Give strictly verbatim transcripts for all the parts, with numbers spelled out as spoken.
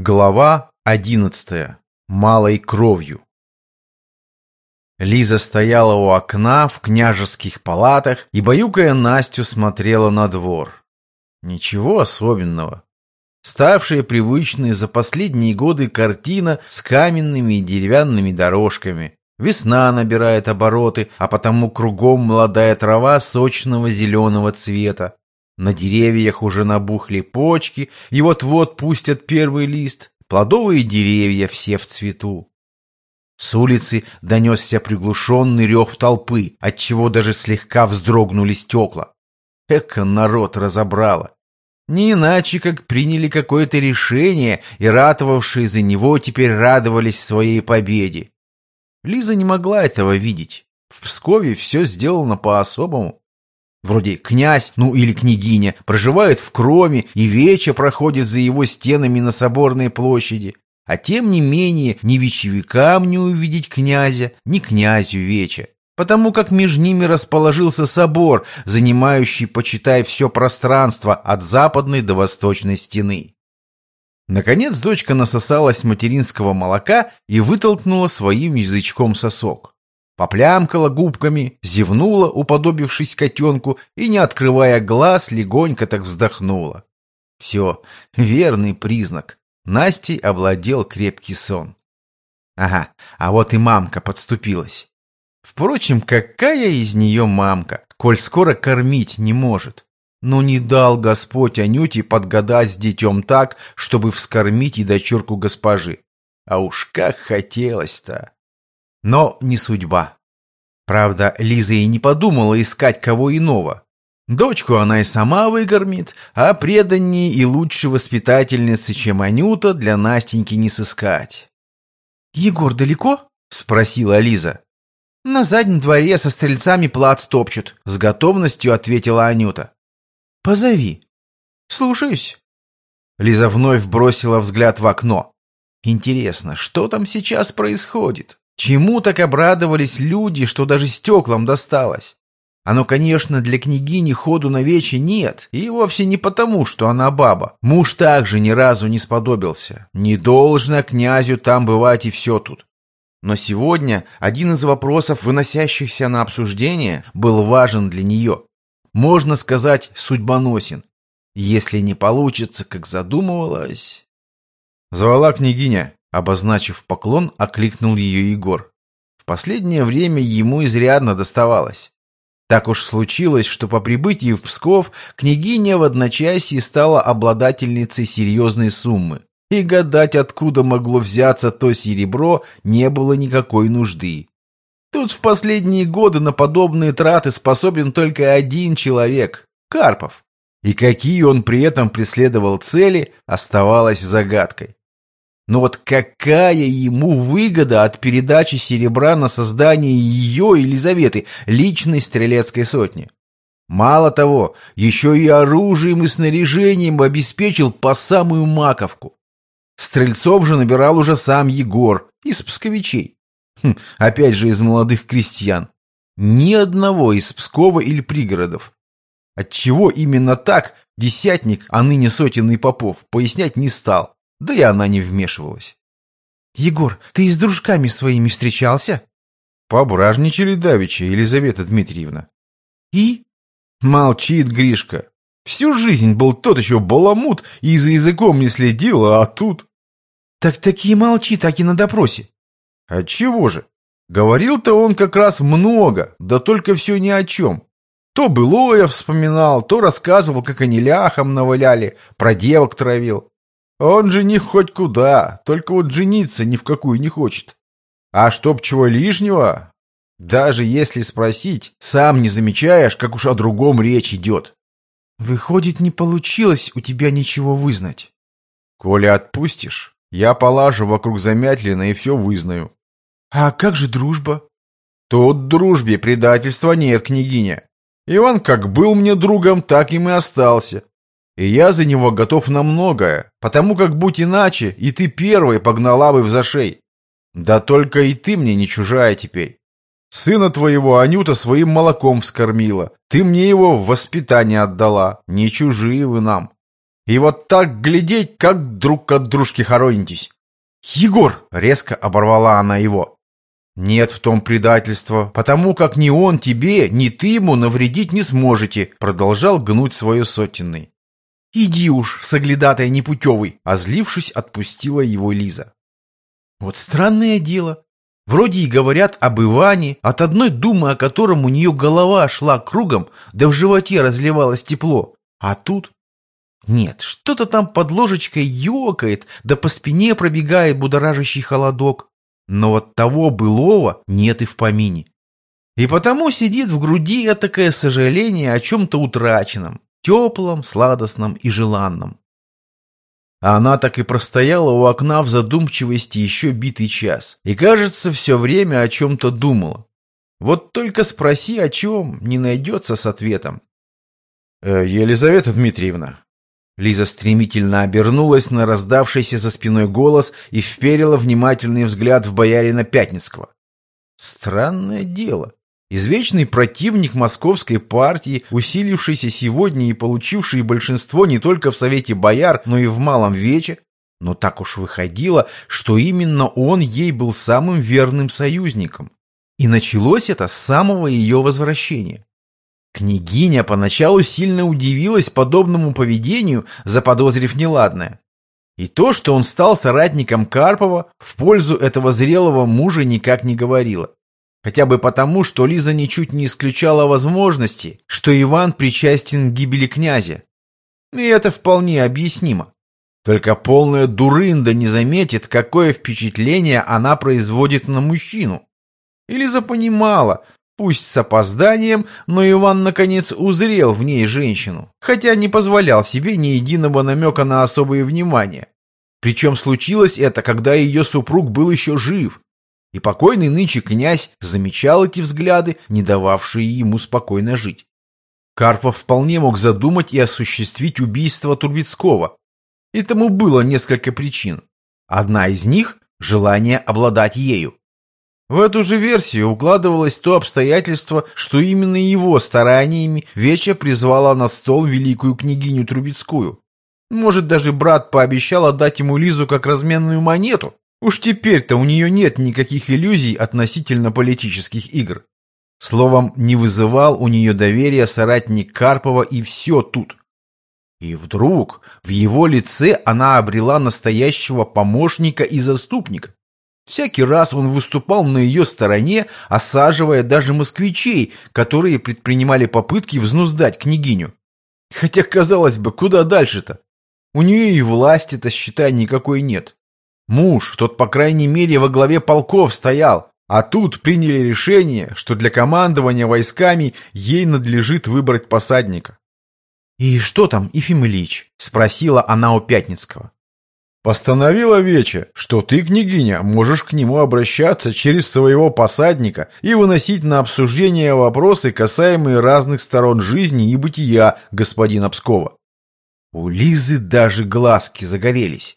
Глава одиннадцатая. Малой кровью. Лиза стояла у окна в княжеских палатах и, баюкая Настю, смотрела на двор. Ничего особенного. Ставшая привычной за последние годы картина с каменными и деревянными дорожками. Весна набирает обороты, а потому кругом молодая трава сочного зеленого цвета. На деревьях уже набухли почки, и вот-вот пустят первый лист. Плодовые деревья все в цвету. С улицы донесся приглушенный рев толпы, отчего даже слегка вздрогнули стекла. Эка народ разобрало. Не иначе, как приняли какое-то решение, и ратовавшие за него теперь радовались своей победе. Лиза не могла этого видеть. В Пскове все сделано по-особому. Вроде князь, ну или княгиня, проживает в Кроме, и вече проходит за его стенами на Соборной площади. А тем не менее ни вечевикам не увидеть князя, ни князю вече, потому как между ними расположился собор, занимающий, почитай, все пространство от западной до восточной стены. Наконец дочка насосалась материнского молока и вытолкнула своим язычком сосок. Поплямкала губками, зевнула, уподобившись котенку, и, не открывая глаз, легонько так вздохнула. Все, верный признак. Настей овладел крепкий сон. Ага, а вот и мамка подступилась. Впрочем, какая из нее мамка, коль скоро кормить не может? Но не дал Господь Анюте подгадать с детем так, чтобы вскормить и дочурку госпожи. А уж как хотелось-то! Но не судьба. Правда, Лиза и не подумала искать кого иного. Дочку она и сама выкормит, а преданнее и лучше воспитательницы, чем Анюта, для Настеньки не сыскать. «Егор далеко?» — спросила Лиза. «На заднем дворе со стрельцами плац топчут», — с готовностью ответила Анюта. «Позови». «Слушаюсь». Лиза вновь бросила взгляд в окно. «Интересно, что там сейчас происходит? Чему так обрадовались люди, что даже стеклам досталось? Оно, конечно, для княгини ходу на вече нет, и вовсе не потому, что она баба. Муж также ни разу не сподобился. Не должно князю там бывать, и все тут. Но сегодня один из вопросов, выносящихся на обсуждение, был важен для нее. Можно сказать, судьбоносен. Если не получится, как задумывалась... Звала княгиня. Обозначив поклон, окликнул ее Егор. В последнее время ему изрядно доставалось. Так уж случилось, что по прибытии в Псков княгиня в одночасье стала обладательницей серьезной суммы. И гадать, откуда могло взяться то серебро, не было никакой нужды. Тут в последние годы на подобные траты способен только один человек – Карпов. И какие он при этом преследовал цели, оставалось загадкой. Но вот какая ему выгода от передачи серебра на создание ее, Елизаветы, личной стрелецкой сотни? Мало того, еще и оружием и снаряжением обеспечил по самую маковку. Стрельцов же набирал уже сам Егор, из псковичей. Хм, опять же из молодых крестьян. Ни одного из Пскова или пригородов. Отчего именно так десятник, а ныне сотенный Попов, пояснять не стал. Да и она не вмешивалась. «Егор, ты и с дружками своими встречался?» Пображничали давеча, Елизавета Дмитриевна. «И?» Молчит Гришка. Всю жизнь был тот еще баламут и за языком не следил, а тут... «Так таки молчи, так и на допросе». Отчего же? Говорил-то он как раз много, да только все ни о чем. То былое вспоминал, то рассказывал, как они ляхом наваляли, про девок травил. Он же не хоть куда, только вот жениться ни в какую не хочет. А чтоб чего лишнего, даже если спросить, сам не замечаешь, как уж о другом речь идет. Выходит, не получилось у тебя ничего вызнать. Коли отпустишь, я полажу вокруг Замятлина и все вызнаю. А как же дружба? Тут дружбе предательства нет, княгиня. Иван как был мне другом, так им и остался. И я за него готов на многое, потому как, будь иначе, и ты первой погнала бы в зашей. Да только и ты мне не чужая теперь. Сына твоего Анюта своим молоком вскормила, ты мне его в воспитание отдала, не чужие вы нам. И вот так глядеть, как друг от дружки хоронитесь. Егор!» — резко оборвала она его. «Нет в том предательства, потому как ни он тебе, ни ты ему навредить не сможете», — продолжал гнуть свое сотенный. «Иди уж, соглядатай непутевый!» — озлившись, отпустила его Лиза. Вот странное дело. Вроде и говорят об Иване, от одной думы о котором у нее голова шла кругом, да в животе разливалось тепло. А тут... Нет, что-то там под ложечкой ёкает, да по спине пробегает будоражащий холодок. Но вот того былого нет и в помине. И потому сидит в груди этакое сожаление о чем-то утраченном, теплом, сладостном и желанном. А она так и простояла у окна в задумчивости еще битый час. И, кажется, все время о чем-то думала. Вот только спроси, о чем, не найдется с ответом. «Э, «Елизавета Дмитриевна». Лиза стремительно обернулась на раздавшийся за спиной голос и вперила внимательный взгляд в боярина Пятницкого. Странное дело. Извечный противник московской партии, усилившийся сегодня и получивший большинство не только в Совете Бояр, но и в Малом Вече, но так уж выходило, что именно он ей был самым верным союзником. И началось это с самого ее возвращения. Княгиня поначалу сильно удивилась подобному поведению, заподозрив неладное. И то, что он стал соратником Карпова, в пользу этого зрелого мужа никак не говорило. Хотя бы потому, что Лиза ничуть не исключала возможности, что Иван причастен к гибели князя. И это вполне объяснимо. Только полная дурында не заметит, какое впечатление она производит на мужчину. И Лиза понимала, пусть с опозданием, но Иван наконец узрел в ней женщину, хотя не позволял себе ни единого намека на особое внимание. Причем случилось это, когда ее супруг был еще жив. И покойный нынче князь замечал эти взгляды, не дававшие ему спокойно жить. Карпов вполне мог задумать и осуществить убийство Трубецкого. И тому было несколько причин. Одна из них – желание обладать ею. В эту же версию укладывалось то обстоятельство, что именно его стараниями Веча призвала на стол великую княгиню Трубецкую. Может, даже брат пообещал отдать ему Лизу как разменную монету? Уж теперь-то у нее нет никаких иллюзий относительно политических игр. Словом, не вызывал у нее доверия соратник Карпова, и все тут. И вдруг в его лице она обрела настоящего помощника и заступника. Всякий раз он выступал на ее стороне, осаживая даже москвичей, которые предпринимали попытки взнуздать княгиню. Хотя, казалось бы, куда дальше-то? У нее и власти-то, считай, никакой нет. Муж, тот, по крайней мере, во главе полков стоял, а тут приняли решение, что для командования войсками ей надлежит выбрать посадника. «И что там, Ефим Ильич?» — спросила она у Пятницкого. «Постановила Веча, что ты, княгиня, можешь к нему обращаться через своего посадника и выносить на обсуждение вопросы, касаемые разных сторон жизни и бытия господина Пскова». У Лизы даже глазки загорелись.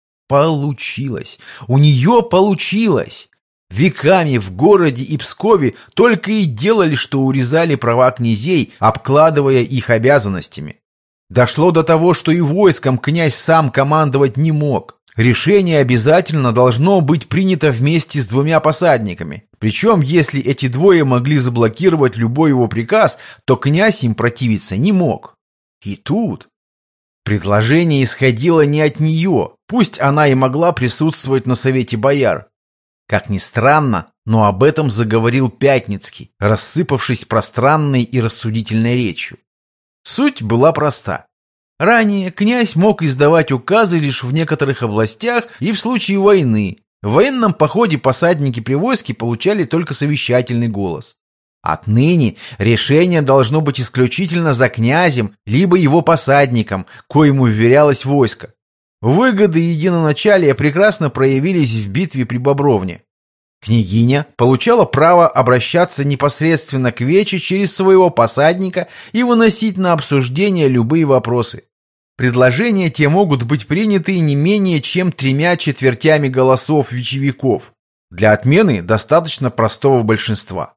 Получилось! У нее получилось! Веками в городе и Пскове только и делали, что урезали права князей, обкладывая их обязанностями. Дошло до того, что и войском князь сам командовать не мог. Решение обязательно должно быть принято вместе с двумя посадниками. Причем, если эти двое могли заблокировать любой его приказ, то князь им противиться не мог. И тут... Предложение исходило не от нее, пусть она и могла присутствовать на совете бояр. Как ни странно, но об этом заговорил Пятницкий, рассыпавшись пространной и рассудительной речью. Суть была проста. Ранее князь мог издавать указы лишь в некоторых областях и в случае войны. В военном походе посадники при войске получали только совещательный голос. Отныне решение должно быть исключительно за князем, либо его посадником, коему вверялось войско. Выгоды единоначалия прекрасно проявились в битве при Бобровне. Княгиня получала право обращаться непосредственно к Вече через своего посадника и выносить на обсуждение любые вопросы. Предложения те могут быть приняты не менее чем тремя четвертями голосов вечевиков. Для отмены достаточно простого большинства.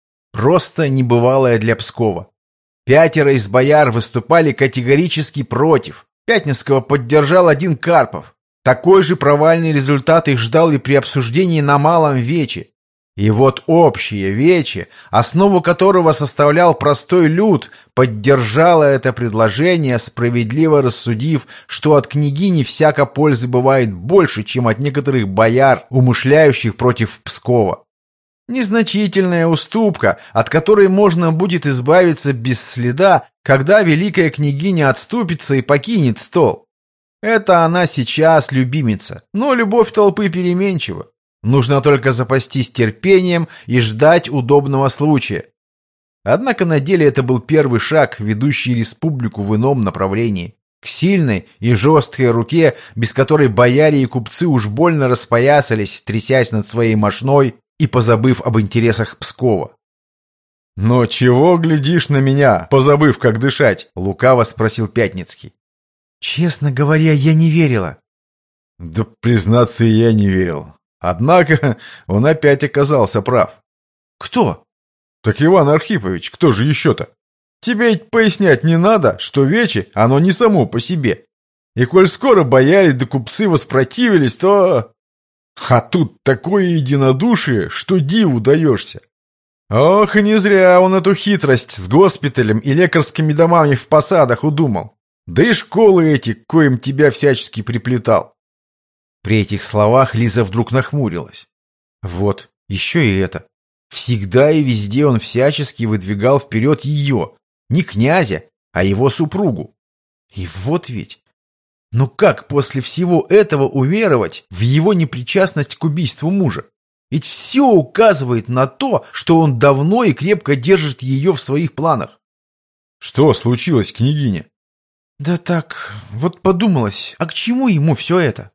Просто небывалое для Пскова. Пятеро из бояр выступали категорически против. Пятницкого поддержал один Карпов. Такой же провальный результат их ждал и при обсуждении на Малом Вече. И вот общее Вече, основу которого составлял простой люд, поддержало это предложение, справедливо рассудив, что от княгини всяко пользы бывает больше, чем от некоторых бояр, умышляющих против Пскова. Незначительная уступка, от которой можно будет избавиться без следа, когда великая княгиня отступится и покинет стол. Это она сейчас любимица, но любовь толпы переменчива. Нужно только запастись терпением и ждать удобного случая. Однако на деле это был первый шаг, ведущий республику в ином направлении. К сильной и жесткой руке, без которой бояре и купцы уж больно распоясались, трясясь над своей мошной и позабыв об интересах Пскова. «Но чего глядишь на меня, позабыв, как дышать?» — лукаво спросил Пятницкий. «Честно говоря, я не верила». «Да, признаться, и я не верил. Однако он опять оказался прав». «Кто?» «Так Иван Архипович, кто же еще-то? Тебе ведь пояснять не надо, что Вече оно не само по себе. И коль скоро бояре да купцы воспротивились, то... А тут такое единодушие, что диву даешься. Ох, и не зря он эту хитрость с госпиталем и лекарскими домами в посадах удумал. Да и школы эти, к коим тебя всячески приплетал». При этих словах Лиза вдруг нахмурилась. Вот, еще и это. Всегда и везде он всячески выдвигал вперед ее, не князя, а его супругу. И вот ведь... Ну как после всего этого уверовать в его непричастность к убийству мужа? Ведь все указывает на то, что он давно и крепко держит ее в своих планах. «Что случилось, княгиня?» «Да так, вот подумалось, а к чему ему все это?»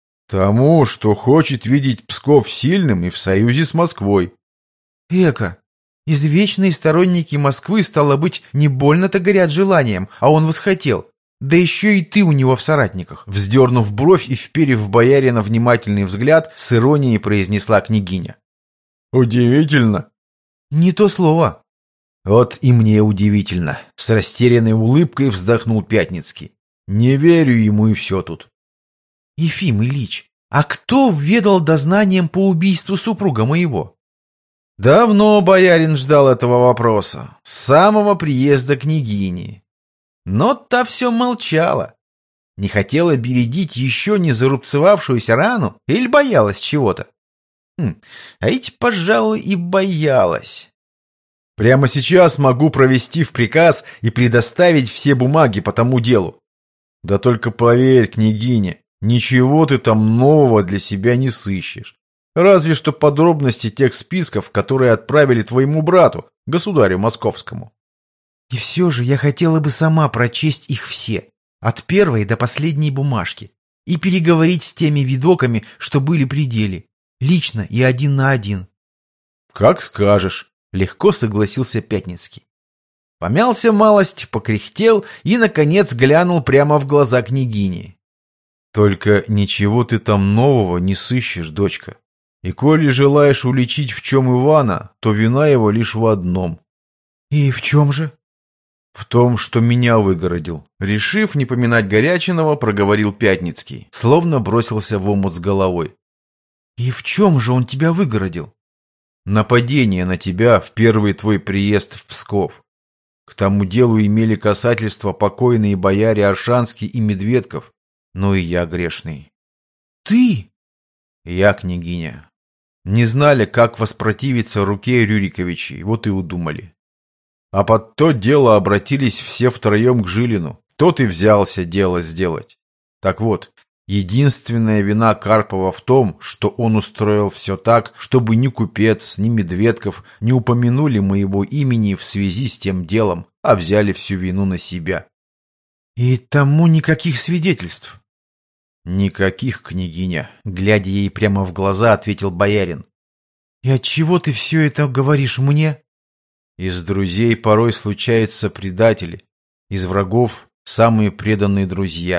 «Тому, что хочет видеть Псков сильным и в союзе с Москвой». «Эка, извечные сторонники Москвы, стало быть, не больно-то горят желанием, а он восхотел. Да еще и ты у него в соратниках», — вздернув бровь и вперев в боярина внимательный взгляд, с иронией произнесла княгиня. «Удивительно». «Не то слово». «Вот и мне удивительно», — с растерянной улыбкой вздохнул Пятницкий. «Не верю ему, и все тут». «Ефим Ильич, а кто ведал дознанием по убийству супруга моего?» Давно боярин ждал этого вопроса, с самого приезда княгини. Но та все молчала. Не хотела бередить еще не зарубцевавшуюся рану или боялась чего-то? Хм, а ведь, пожалуй, и боялась. Прямо сейчас могу провести в приказ и предоставить все бумаги по тому делу. Да только поверь, княгиня, ничего ты там нового для себя не сыщешь. Разве что подробности тех списков, которые отправили твоему брату, государю московскому. И все же я хотела бы сама прочесть их все, от первой до последней бумажки, и переговорить с теми видоками, что были при деле, лично и один на один. «Как скажешь», — легко согласился Пятницкий. Помялся малость, покряхтел и, наконец, глянул прямо в глаза княгини. «Только ничего ты там нового не сыщешь, дочка. И коли желаешь уличить в чем Ивана, то вина его лишь в одном». «И в чем же?» «В том, что меня выгородил». Решив не поминать Горячинова, проговорил Пятницкий, словно бросился в омут с головой. «И в чем же он тебя выгородил?» «Нападение на тебя в первый твой приезд в Псков. К тому делу имели касательство покойные бояре Оршанский и Медведков, ну и я грешный». «Ты?» «Я, княгиня. Не знали, как воспротивиться руке Рюриковичей, вот и удумали. А под то дело обратились все втроем к Жилину. Тот и взялся дело сделать. Так вот, единственная вина Карпова в том, что он устроил все так, чтобы ни купец, ни Медведков не упомянули моего имени в связи с тем делом, а взяли всю вину на себя». «И тому никаких свидетельств?» «Никаких, княгиня», — глядя ей прямо в глаза, ответил боярин. «И отчего ты все это говоришь мне?» «Из друзей порой случаются предатели, из врагов самые преданные друзья.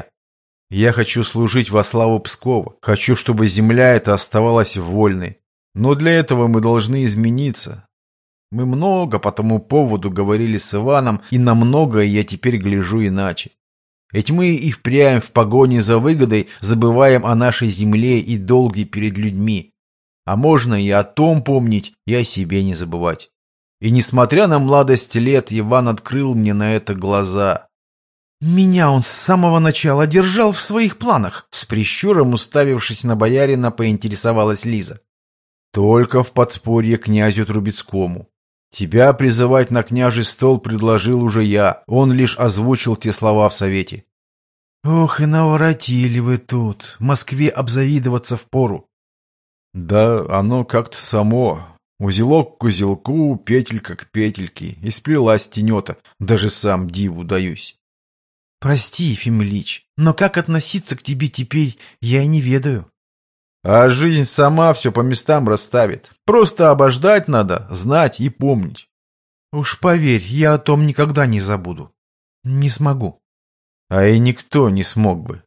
Я хочу служить во славу Пскова, хочу, чтобы земля эта оставалась вольной. Но для этого мы должны измениться. Мы много по тому поводу говорили с Иваном, и на многое я теперь гляжу иначе. Ведь мы и впрямь в погоне за выгодой забываем о нашей земле и долге перед людьми. А можно и о том помнить, и о себе не забывать. И несмотря на младость лет, Иван открыл мне на это глаза. Меня он с самого начала держал в своих планах. С прищуром, уставившись на боярина, поинтересовалась Лиза. Только в подспорье князю Трубецкому. Тебя призывать на княжий стол предложил уже я. Он лишь озвучил те слова в совете. Ох, и наворотили вы тут. Москве обзавидоваться впору. Да оно как-то само. Узелок к узелку, петелька к петельке. И сплелась тенета. Даже сам диву даюсь. Прости, Ефим Ильич, но как относиться к тебе теперь, я и не ведаю. А жизнь сама все по местам расставит. Просто обождать надо, знать и помнить. Уж поверь, я о том никогда не забуду. Не смогу. А и никто не смог бы.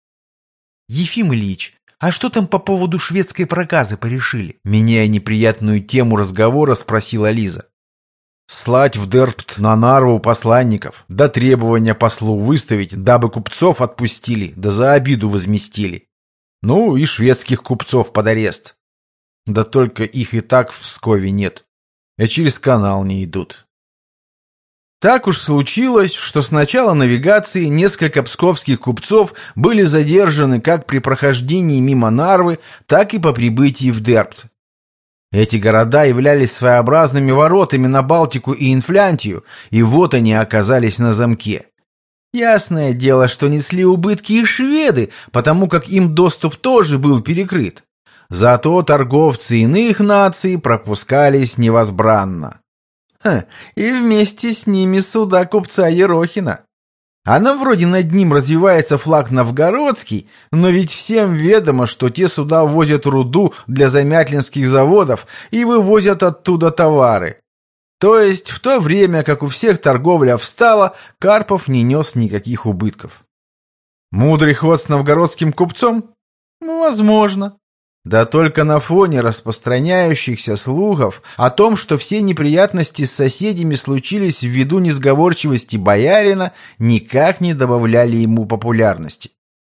Ефим Ильич, а что там по поводу шведской проказы порешили? Меняя неприятную тему разговора, спросила Лиза. Слать в Дерпт на Нарву посланников, да требования послу выставить, дабы купцов отпустили, да за обиду возместили. Ну и шведских купцов под арест. Да только их и так в Пскове нет. И через канал не идут. Так уж случилось, что с начала навигации несколько псковских купцов были задержаны как при прохождении мимо Нарвы, так и по прибытии в Дерпт. Эти города являлись своеобразными воротами на Балтику и Инфлянтию, и вот они оказались на замке. Ясное дело, что несли убытки и шведы, потому как им доступ тоже был перекрыт. Зато торговцы иных наций пропускались невозбранно. Ха, и вместе с ними суда купца Ерохина. А нам вроде над ним развивается флаг новгородский, но ведь всем ведомо, что те суда возят руду для замятлинских заводов и вывозят оттуда товары. То есть в то время, как у всех торговля встала, Карпов не нес никаких убытков. Мудрый ход с новгородским купцом? Ну, возможно. Да только на фоне распространяющихся слухов о том, что все неприятности с соседями случились ввиду несговорчивости боярина, никак не добавляли ему популярности.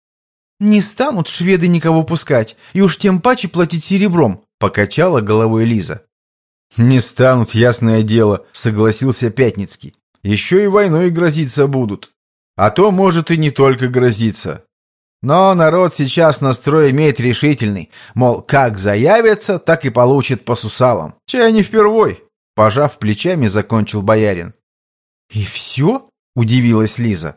«Не станут шведы никого пускать, и уж тем паче платить серебром», — покачала головой Лиза. «Не станут, ясное дело», — согласился Пятницкий. «Еще и войной грозиться будут. А то, может, и не только грозиться. Но народ сейчас настрой имеет решительный, мол, как заявится, так и получит по сусалам. Чай не впервой», — пожав плечами, закончил боярин. «И все?» — удивилась Лиза.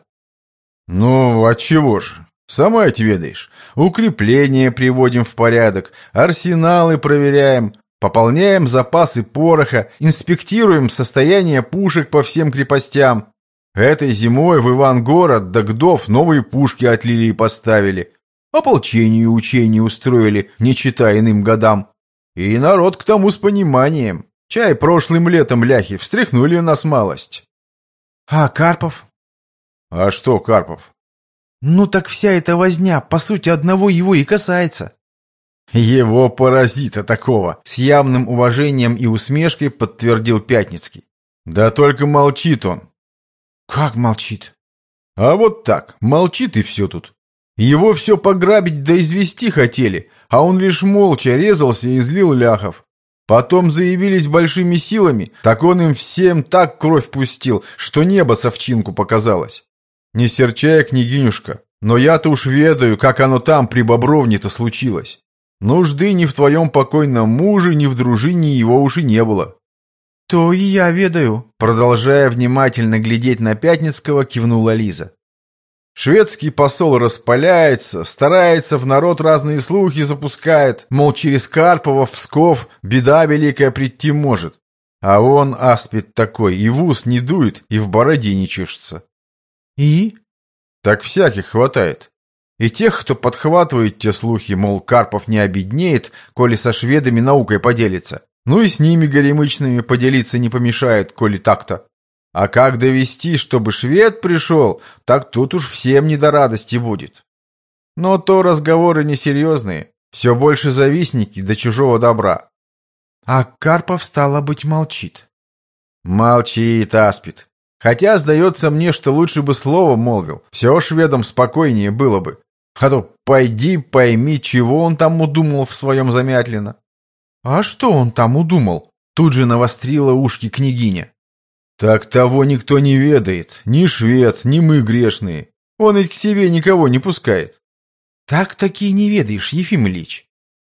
«Ну, отчего ж? Сама ведь ведаешь. Укрепления приводим в порядок, арсеналы проверяем, пополняем запасы пороха, инспектируем состояние пушек по всем крепостям. Этой зимой в Ивангород до Гдов новые пушки отлили и поставили. Ополчению учения устроили, не читая иным годам. И народ к тому с пониманием. Чай прошлым летом ляхи встряхнули нас малость». «А Карпов?» «А что Карпов?» «Ну так вся эта возня, по сути, одного его и касается». «Его паразита такого!» — с явным уважением и усмешкой подтвердил Пятницкий. «Да только молчит он». «Как молчит?» «А вот так, молчит и все тут. Его все пограбить да извести хотели, а он лишь молча резался и злил ляхов. Потом заявились большими силами, так он им всем так кровь пустил, что небо с овчинку показалось. Не серчай, княгинюшка, но я-то уж ведаю, как оно там при Бобровне-то случилось. Нужды ни в твоем покойном муже, ни в дружине его уж и не было». «То и я ведаю», — продолжая внимательно глядеть на Пятницкого, кивнула Лиза. «Шведский посол распаляется, старается, в народ разные слухи запускает, мол, через Карпова в Псков беда великая прийти может. А он, аспид такой, и в ус не дует, и в бороде не чешется». «И?» «Так всяких хватает. И тех, кто подхватывает те слухи, мол, Карпов не обеднеет, коли со шведами наукой поделится. Ну и с ними горемычными поделиться не помешает, коли так-то. А как довести, чтобы швед пришел, так тут уж всем не до радости будет. Но то разговоры несерьезные, все больше завистники до чужого добра». «А Карпов, стало быть, молчит». «Молчит, аспид. Хотя, сдается мне, что лучше бы слово молвил. Все шведам спокойнее было бы. А то пойди пойми, чего он там удумал в своем Замятлино. А что он там удумал? Тут же навострила ушки княгиня. Так того никто не ведает. Ни швед, ни мы грешные. Он ведь к себе никого не пускает. Так-таки не ведаешь, Ефим Ильич.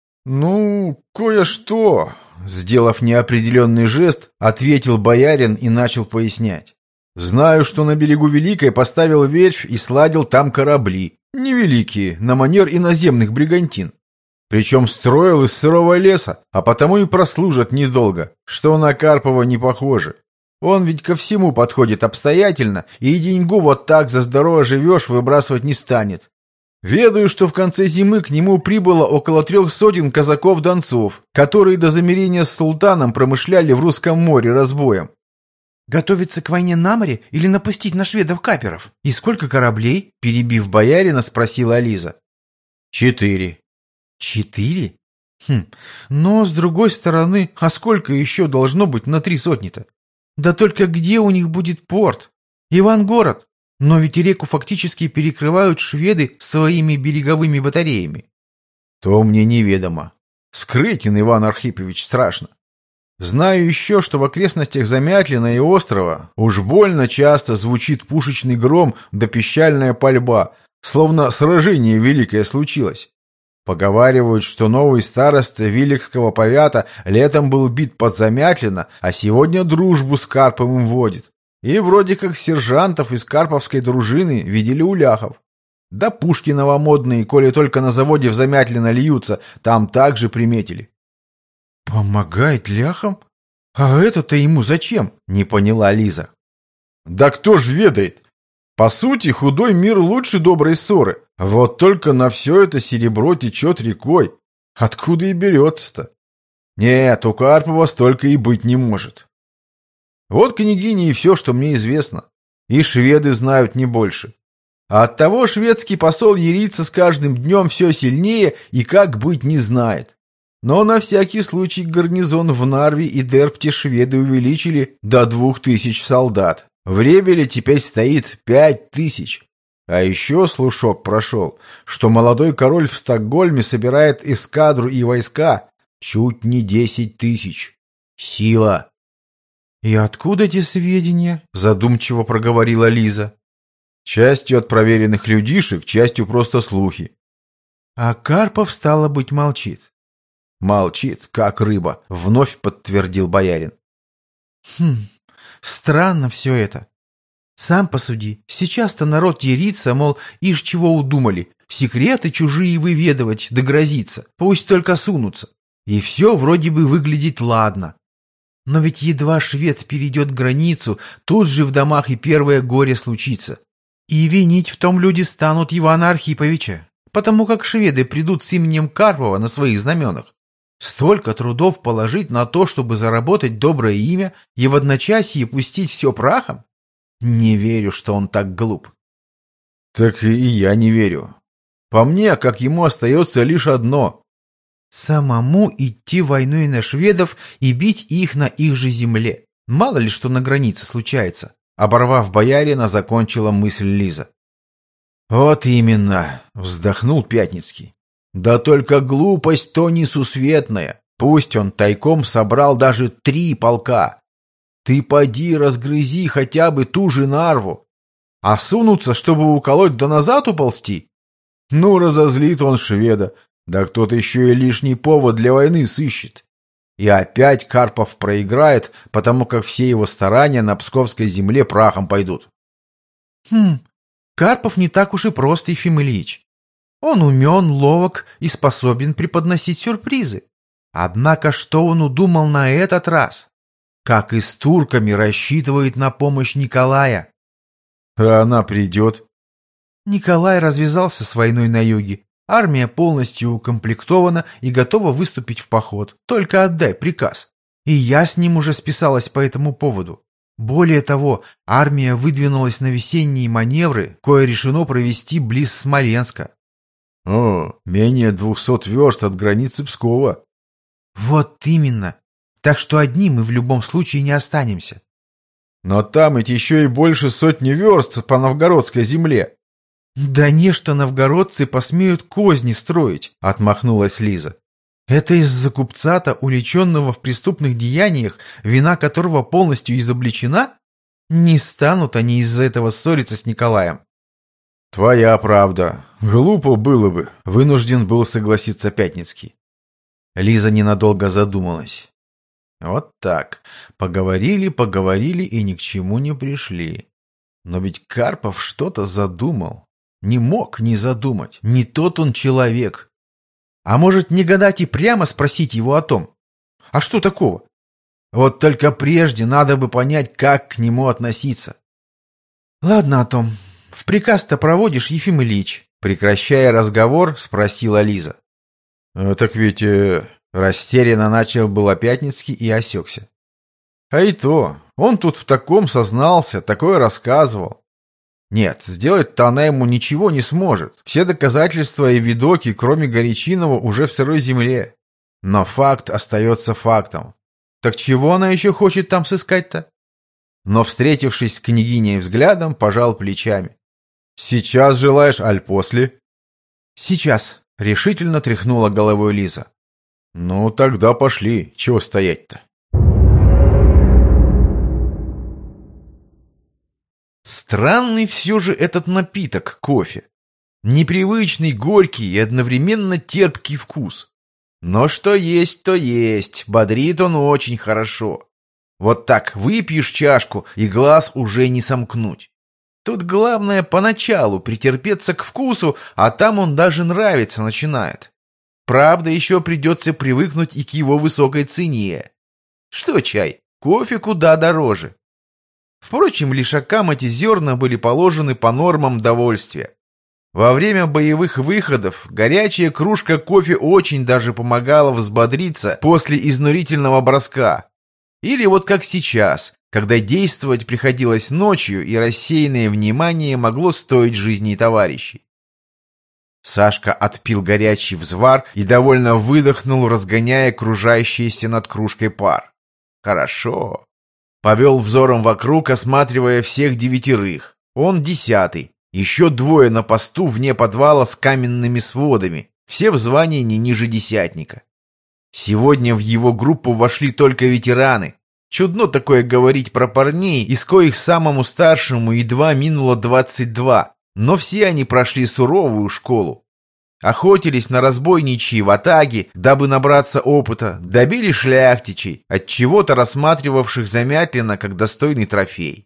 Ну, кое-что. Сделав неопределенный жест, ответил боярин и начал пояснять. Знаю, что на берегу Великой поставил верфь и сладил там корабли. Невеликие, на манер иноземных бригантин. Причем строил из сырого леса, а потому и прослужат недолго, что на Карпова не похоже. Он ведь ко всему подходит обстоятельно, и деньгу вот так за здорово живешь выбрасывать не станет. Ведаю, что в конце зимы к нему прибыло около трех сотен казаков-донцов, которые до замирения с султаном промышляли в Русском море разбоем. Готовиться к войне на море или напустить на шведов каперов? И сколько кораблей? Перебив боярина, спросила Лиза. Четыре. Четыре? Хм, но с другой стороны, а сколько еще должно быть на три сотни-то? Да только где у них будет порт? Ивангород. Но ведь реку фактически перекрывают шведы своими береговыми батареями. То мне неведомо. Скрытен Иван Архипович страшно. Знаю еще, что в окрестностях Замятлина и острова уж больно часто звучит пушечный гром да пищальная пальба, словно сражение великое случилось. Поговаривают, что новый староста Вилекского повята летом был бит под Замятлино, а сегодня дружбу с Карповым водит. И вроде как сержантов из карповской дружины видели у ляхов. Да пушки новомодные, коли только на заводе в Замятлино льются, там также приметили. «Помогает ляхам? А это-то ему зачем?» — не поняла Лиза. «Да кто ж ведает? По сути, худой мир лучше доброй ссоры. Вот только на все это серебро течет рекой. Откуда и берется-то? Нет, у Карпова столько и быть не может. Вот княгиня и все, что мне известно. И шведы знают не больше. А оттого шведский посол ерится с каждым днем все сильнее и как быть не знает. Но на всякий случай гарнизон в Нарве и Дерпте шведы увеличили до двух тысяч солдат. В Ревеле теперь стоит пять тысяч. А еще слушок прошел, что молодой король в Стокгольме собирает эскадру и войска чуть не десять тысяч. Сила. «И откуда эти сведения?» — задумчиво проговорила Лиза. Частью от проверенных людишек, частью просто слухи. А Карпов, стало быть, молчит. Молчит, как рыба, вновь подтвердил боярин. Хм, странно все это. Сам посуди, сейчас-то народ ерится, мол, ишь чего удумали, секреты чужие выведывать, да грозиться, пусть только сунутся. И все вроде бы выглядит ладно. Но ведь едва швед перейдет границу, тут же в домах и первое горе случится. И винить в том люди станут Ивана Архиповича, потому как шведы придут с именем Карпова на своих знаменах. Столько трудов положить на то, чтобы заработать доброе имя и в одночасье пустить все прахом? Не верю, что он так глуп. Так и я не верю. По мне, как ему остается лишь одно. Самому идти войной на шведов и бить их на их же земле. Мало ли что на границе случается. Оборвав боярина, закончила мысль Лиза. Вот именно, вздохнул Пятницкий. Да только глупость то несусветная. Пусть он тайком собрал даже три полка. Ты поди разгрызи хотя бы ту же Нарву. А сунуться, чтобы уколоть да назад уползти? Ну, разозлит он шведа. Да кто-то еще и лишний повод для войны сыщет. И опять Карпов проиграет, потому как все его старания на Псковской земле прахом пойдут. Хм, Карпов не так уж и прост, Ефим Ильич. Он умен, ловок и способен преподносить сюрпризы. Однако что он удумал на этот раз? Как и с турками рассчитывает на помощь Николая. А она придет. Николай развязался с войной на юге. Армия полностью укомплектована и готова выступить в поход. Только отдай приказ. И я с ним уже списалась по этому поводу. Более того, армия выдвинулась на весенние маневры, кое решено провести близ Смоленска. О, менее двухсот верст от границы Пскова. Вот именно. Так что одни мы в любом случае не останемся. Но там ведь еще и больше сотни верст по новгородской земле. Да нечто новгородцы посмеют козни строить, отмахнулась Лиза. Это из-за купца-то, уличенного в преступных деяниях, вина которого полностью изобличена? Не станут они из-за этого ссориться с Николаем. Твоя правда. Глупо было бы, вынужден был согласиться Пятницкий. Лиза ненадолго задумалась. Вот так. Поговорили, поговорили и ни к чему не пришли. Но ведь Карпов что-то задумал. Не мог не задумать. Не тот он человек. А может, не гадать и прямо спросить его о том? А что такого? Вот только прежде надо бы понять, как к нему относиться. Ладно о том. В приказ-то проводишь, Ефим Ильич? Прекращая разговор, спросила Лиза. «Э, так ведь... Э, растерянно начал было Пятницкий и осекся. А и то, он тут в таком сознался, такое рассказывал. Нет, сделать-то она ему ничего не сможет. Все доказательства и видоки, кроме Горячинова, уже в сырой земле. Но факт остается фактом. Так чего она еще хочет там сыскать-то? Но, встретившись с княгиней взглядом, пожал плечами. «Сейчас желаешь, аль после?» «Сейчас», — решительно тряхнула головой Лиза. «Ну, тогда пошли. Чего стоять-то?» Странный все же этот напиток, кофе. Непривычный, горький и одновременно терпкий вкус. Но что есть, то есть. Бодрит он очень хорошо. Вот так выпьешь чашку, и глаз уже не сомкнуть. Тут главное поначалу претерпеться к вкусу, а там он даже нравиться начинает. Правда, еще придется привыкнуть и к его высокой цене. Что чай? Кофе куда дороже. Впрочем, лишакам эти зерна были положены по нормам довольствия. Во время боевых выходов горячая кружка кофе очень даже помогала взбодриться после изнурительного броска. Или вот как сейчас, когда действовать приходилось ночью, и рассеянное внимание могло стоить жизни товарищей. Сашка отпил горячий взвар и довольно выдохнул, разгоняя кружащийся над кружкой пар. Хорошо. Повел взором вокруг, осматривая всех девятерых. Он десятый. Еще двое на посту вне подвала с каменными сводами. Все в звании не ниже десятника. Сегодня в его группу вошли только ветераны. Чудно такое говорить про парней, из коих самому старшему едва минуло двадцать два, но все они прошли суровую школу. Охотились на разбойничьи ватаги, дабы набраться опыта, добили шляхтичей, от чего-то рассматривавших замятленно как достойный трофей.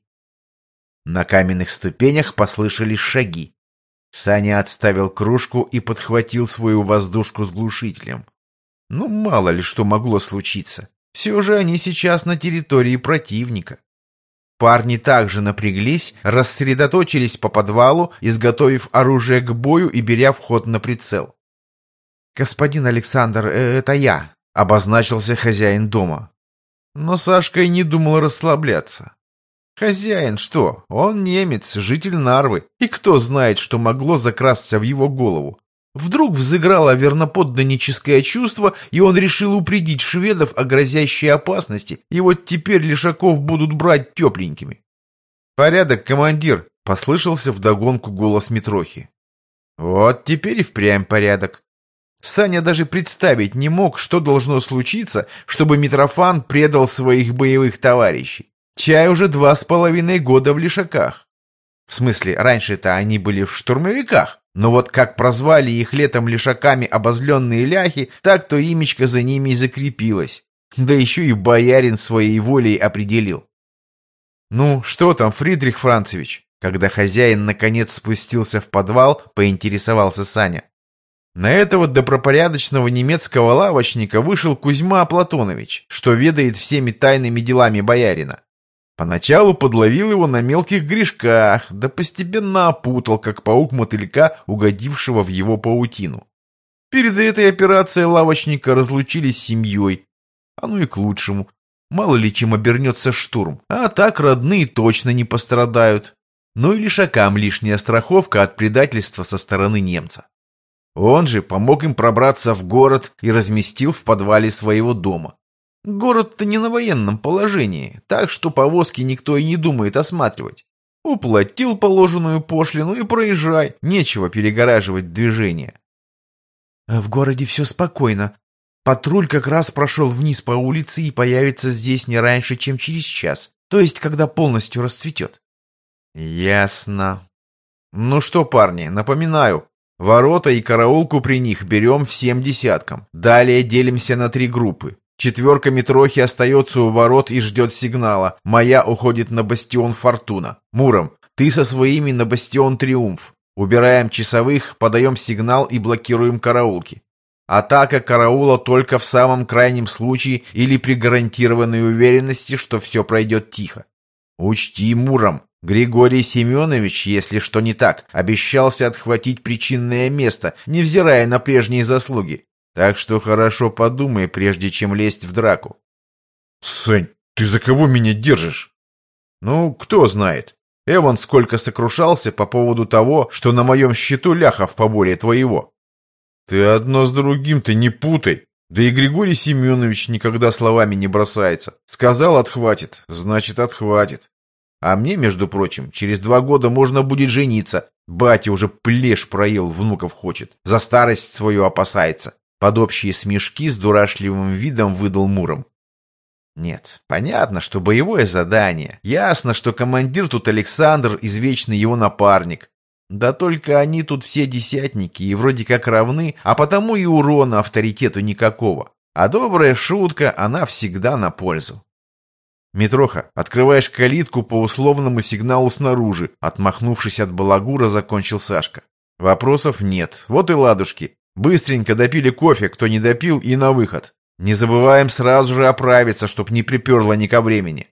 На каменных ступенях послышались шаги. Саня отставил кружку и подхватил свою воздушку с глушителем. Ну, мало ли что могло случиться. Все же они сейчас на территории противника. Парни также напряглись, рассредоточились по подвалу, изготовив оружие к бою и беря вход на прицел. «Господин Александр, это я», — обозначился хозяин дома. Но Сашка и не думал расслабляться. Хозяин что? Он немец, житель Нарвы, и кто знает, что могло закрасться в его голову. Вдруг взыграло верноподданническое чувство, и он решил упредить шведов о грозящей опасности, и вот теперь лишаков будут брать тепленькими. «Порядок, командир!» — послышался вдогонку голос Митрохи. Вот теперь и впрямь порядок. Саня даже представить не мог, что должно случиться, чтобы Митрофан предал своих боевых товарищей. Чай уже два с половиной года в лишаках. В смысле, раньше-то они были в штурмовиках. Но вот как прозвали их летом лишаками обозленные ляхи, так то имечко за ними и закрепилось. Да еще и боярин своей волей определил. «Ну, что там, Фридрих Францевич?» Когда хозяин наконец спустился в подвал, поинтересовался Саня. На этого добропорядочного немецкого лавочника вышел Кузьма Платонович, что ведает всеми тайными делами боярина. Поначалу подловил его на мелких грешках, да постепенно опутал, как паук мотылька, угодившего в его паутину. Перед этой операцией лавочника разлучились с семьей. А ну и к лучшему. Мало ли чем обернется штурм, а так родные точно не пострадают. Ну и лишакам лишняя страховка от предательства со стороны немца. Он же помог им пробраться в город и разместил в подвале своего дома. Город-то не на военном положении, так что повозки никто и не думает осматривать. Уплатил положенную пошлину и проезжай, нечего перегораживать движение. В городе все спокойно. Патруль как раз прошел вниз по улице и появится здесь не раньше, чем через час, то есть когда полностью расцветет. Ясно. Ну что, парни, напоминаю, ворота и караулку при них берем всем десяткам. Далее делимся на три группы. Четверка Митрохи остается у ворот и ждет сигнала. Моя уходит на бастион Фортуна. Муром, ты со своими на бастион Триумф. Убираем часовых, подаем сигнал и блокируем караулки. Атака караула только в самом крайнем случае или при гарантированной уверенности, что все пройдет тихо. Учти, Муром, Григорий Семенович, если что не так, обещался отхватить причинное место, невзирая на прежние заслуги. Так что хорошо подумай, прежде чем лезть в драку. Сань, ты за кого меня держишь? Ну, кто знает. Эван сколько сокрушался по поводу того, что на моем счету ляхов поболее твоего. Ты одно с другим-то не путай. Да и Григорий Семенович никогда словами не бросается. Сказал, отхватит, значит, отхватит. А мне, между прочим, через два года можно будет жениться. Батя уже плешь проел, внуков хочет. За старость свою опасается. Под общие смешки с дурашливым видом выдал Муром. Нет, понятно, что боевое задание. Ясно, что командир тут Александр, извечный его напарник. Да только они тут все десятники и вроде как равны, а потому и урона авторитету никакого. А добрая шутка, она всегда на пользу. «Митроха, открываешь калитку по условному сигналу снаружи», отмахнувшись от балагура, закончил Сашка. «Вопросов нет. Вот и ладушки. Быстренько допили кофе, кто не допил, и на выход. Не забываем сразу же оправиться, чтоб не приперло ни ко времени».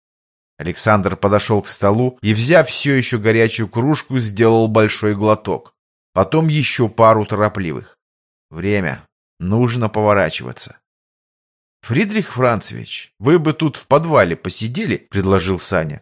Александр подошел к столу и, взяв все еще горячую кружку, сделал большой глоток. Потом еще пару торопливых. Время. Нужно поворачиваться. «Фридрих Францевич, вы бы тут в подвале посидели», — предложил Саня.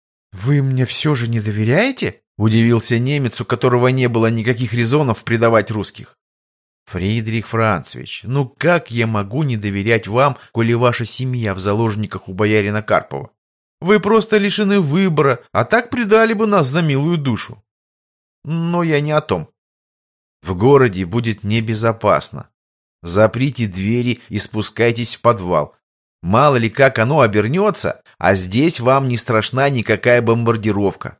«Вы мне все же не доверяете?» — удивился немец, у которого не было никаких резонов предавать русских. «Фридрих Францевич, ну как я могу не доверять вам, коли ваша семья в заложниках у боярина Карпова? Вы просто лишены выбора, а так предали бы нас за милую душу». Но я не о том. В городе будет небезопасно. Заприте двери и спускайтесь в подвал. Мало ли как оно обернется, а здесь вам не страшна никакая бомбардировка.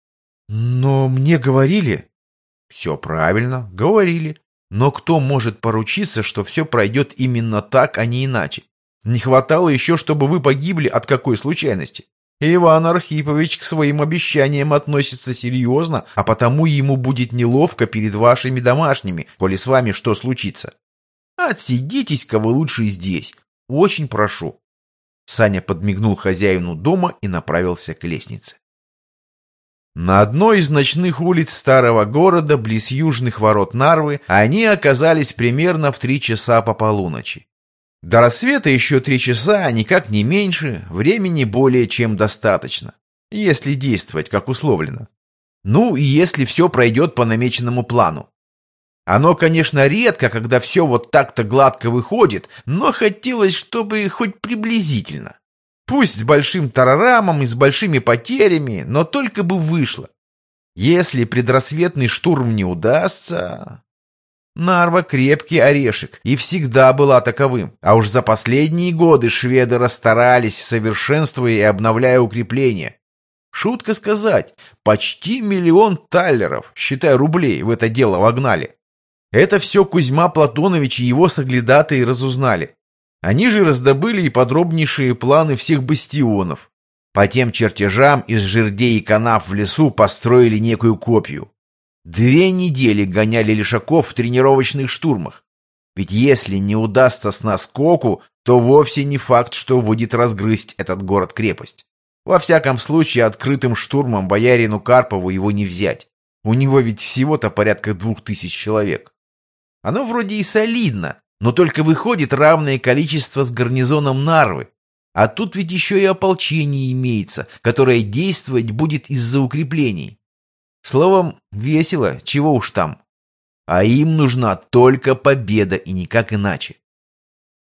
Но мне говорили... Все правильно, говорили. Но кто может поручиться, что все пройдет именно так, а не иначе? Не хватало еще, чтобы вы погибли от какой случайности. Иван Архипович к своим обещаниям относится серьезно, а потому ему будет неловко перед вашими домашними, коли с вами что случится. Отсидитесь-ка вы лучше здесь. Очень прошу. Саня подмигнул хозяину дома и направился к лестнице. На одной из ночных улиц старого города, близ южных ворот Нарвы, они оказались примерно в три часа по полуночи. До рассвета еще три часа, никак не меньше, времени более чем достаточно, если действовать как условлено. Ну и если все пройдет по намеченному плану. Оно, конечно, редко, когда все вот так-то гладко выходит, но хотелось, чтобы хоть приблизительно. Пусть с большим тарарамом и с большими потерями, но только бы вышло. Если предрассветный штурм не удастся... Нарва крепкий орешек и всегда была таковым, а уж за последние годы шведы расстарались, совершенствуя и обновляя укрепления. Шутка сказать, почти миллион таллеров, считай рублей, в это дело вогнали. Это все Кузьма Платонович и его соглядатые разузнали. Они же раздобыли и подробнейшие планы всех бастионов. По тем чертежам из жердей и канав в лесу построили некую копию. Две недели гоняли лишаков в тренировочных штурмах. Ведь если не удастся с наскоку, то вовсе не факт, что будет разгрызть этот город-крепость. Во всяком случае, открытым штурмом боярину Карпову его не взять. У него ведь всего-то порядка двух тысяч человек. Оно вроде и солидно, но только выходит равное количество с гарнизоном Нарвы. А тут ведь еще и ополчение имеется, которое действовать будет из-за укреплений. Словом, весело, чего уж там. А им нужна только победа и никак иначе.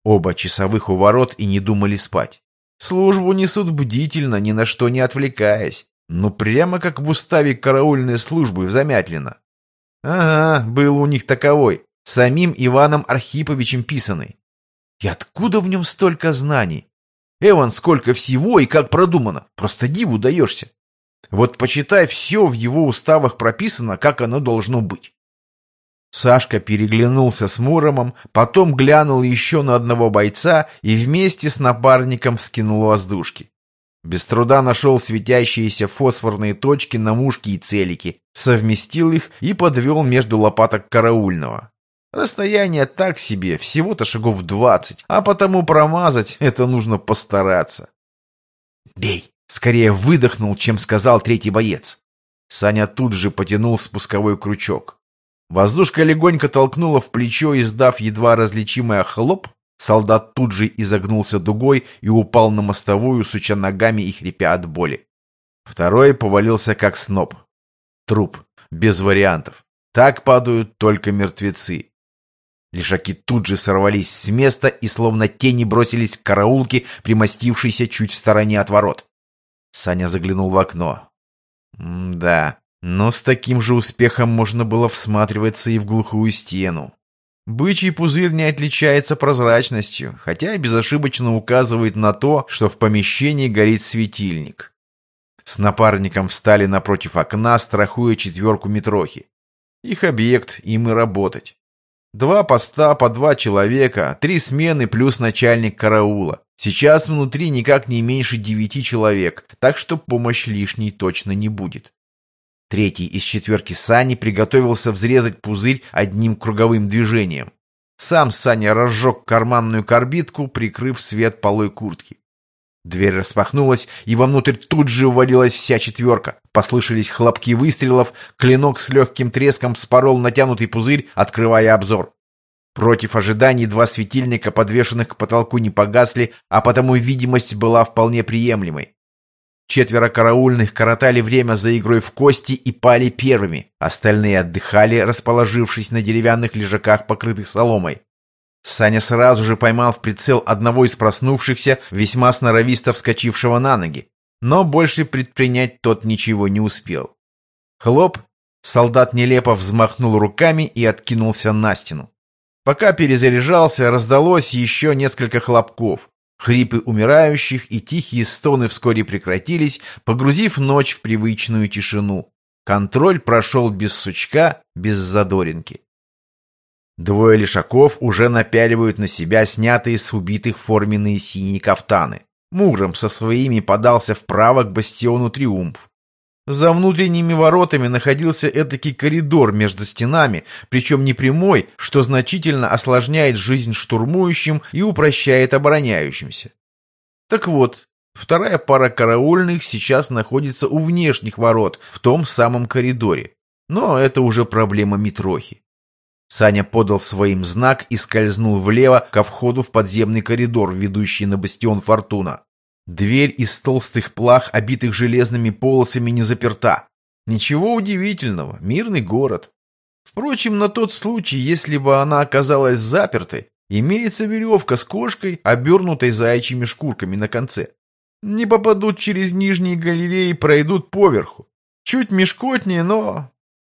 Оба часовых у ворот и не думали спать. Службу несут бдительно, ни на что не отвлекаясь. Ну, прямо как в уставе караульной службы в Замятлино. Ага, был у них таковой, самим Иваном Архиповичем писанный. И откуда в нем столько знаний? Эван, сколько всего и как продумано. Просто диву даешься. Вот почитай, все в его уставах прописано, как оно должно быть. Сашка переглянулся с Муромом, потом глянул еще на одного бойца и вместе с напарником вскинул воздушки. Без труда нашел светящиеся фосфорные точки на мушке и целике, совместил их и подвел между лопаток караульного. Расстояние так себе, всего-то шагов двадцать, а потому промазать это нужно постараться. «Бей!» — скорее выдохнул, чем сказал третий боец. Саня тут же потянул спусковой крючок. Воздушка легонько толкнула в плечо, издав едва различимое хлоп. Солдат тут же изогнулся дугой и упал на мостовую, суча ногами и хрипя от боли. Второй повалился как сноп. Труп. Без вариантов. Так падают только мертвецы. Лишаки тут же сорвались с места и словно тени бросились к караулке, примостившейся чуть в стороне от ворот. Саня заглянул в окно. М-да, но с таким же успехом можно было всматриваться и в глухую стену. Бычий пузырь не отличается прозрачностью, хотя безошибочно указывает на то, что в помещении горит светильник. С напарником встали напротив окна, страхуя четверку Митрохи. Их объект, им и работать. Два поста по два человека, три смены плюс начальник караула. Сейчас внутри никак не меньше девяти человек, так что помощь лишней точно не будет. Третий из четверки Сани приготовился взрезать пузырь одним круговым движением. Сам Саня разжег карманную карбидку, прикрыв свет полой куртки. Дверь распахнулась, и вовнутрь тут же увалилась вся четверка. Послышались хлопки выстрелов, клинок с легким треском спорол натянутый пузырь, открывая обзор. Против ожиданий два светильника, подвешенных к потолку, не погасли, а потому видимость была вполне приемлемой. Четверо караульных коротали время за игрой в кости и пали первыми. Остальные отдыхали, расположившись на деревянных лежаках, покрытых соломой. Саня сразу же поймал в прицел одного из проснувшихся, весьма сноровисто вскочившего на ноги. Но больше предпринять тот ничего не успел. Хлоп! Солдат нелепо взмахнул руками и откинулся на стену. Пока перезаряжался, раздалось еще несколько хлопков. Хрипы умирающих и тихие стоны вскоре прекратились, погрузив ночь в привычную тишину. Контроль прошел без сучка, без задоринки. Двое лишаков уже напяливают на себя снятые с убитых форменные синие кафтаны. Муром со своими подался вправо к бастиону Триумф. За внутренними воротами находился этакий коридор между стенами, причем не прямой, что значительно осложняет жизнь штурмующим и упрощает обороняющимся. Так вот, вторая пара караульных сейчас находится у внешних ворот, в том самом коридоре. Но это уже проблема Митрохи. Саня подал своим знак и скользнул влево ко входу в подземный коридор, ведущий на бастион Фортуна. Дверь из толстых плах, обитых железными полосами, не заперта. Ничего удивительного, мирный город. Впрочем, на тот случай, если бы она оказалась запертой, имеется веревка с кошкой, обернутой заячьими шкурками на конце. Не попадут через нижние галереи, пройдут поверху. Чуть мешкотнее, но...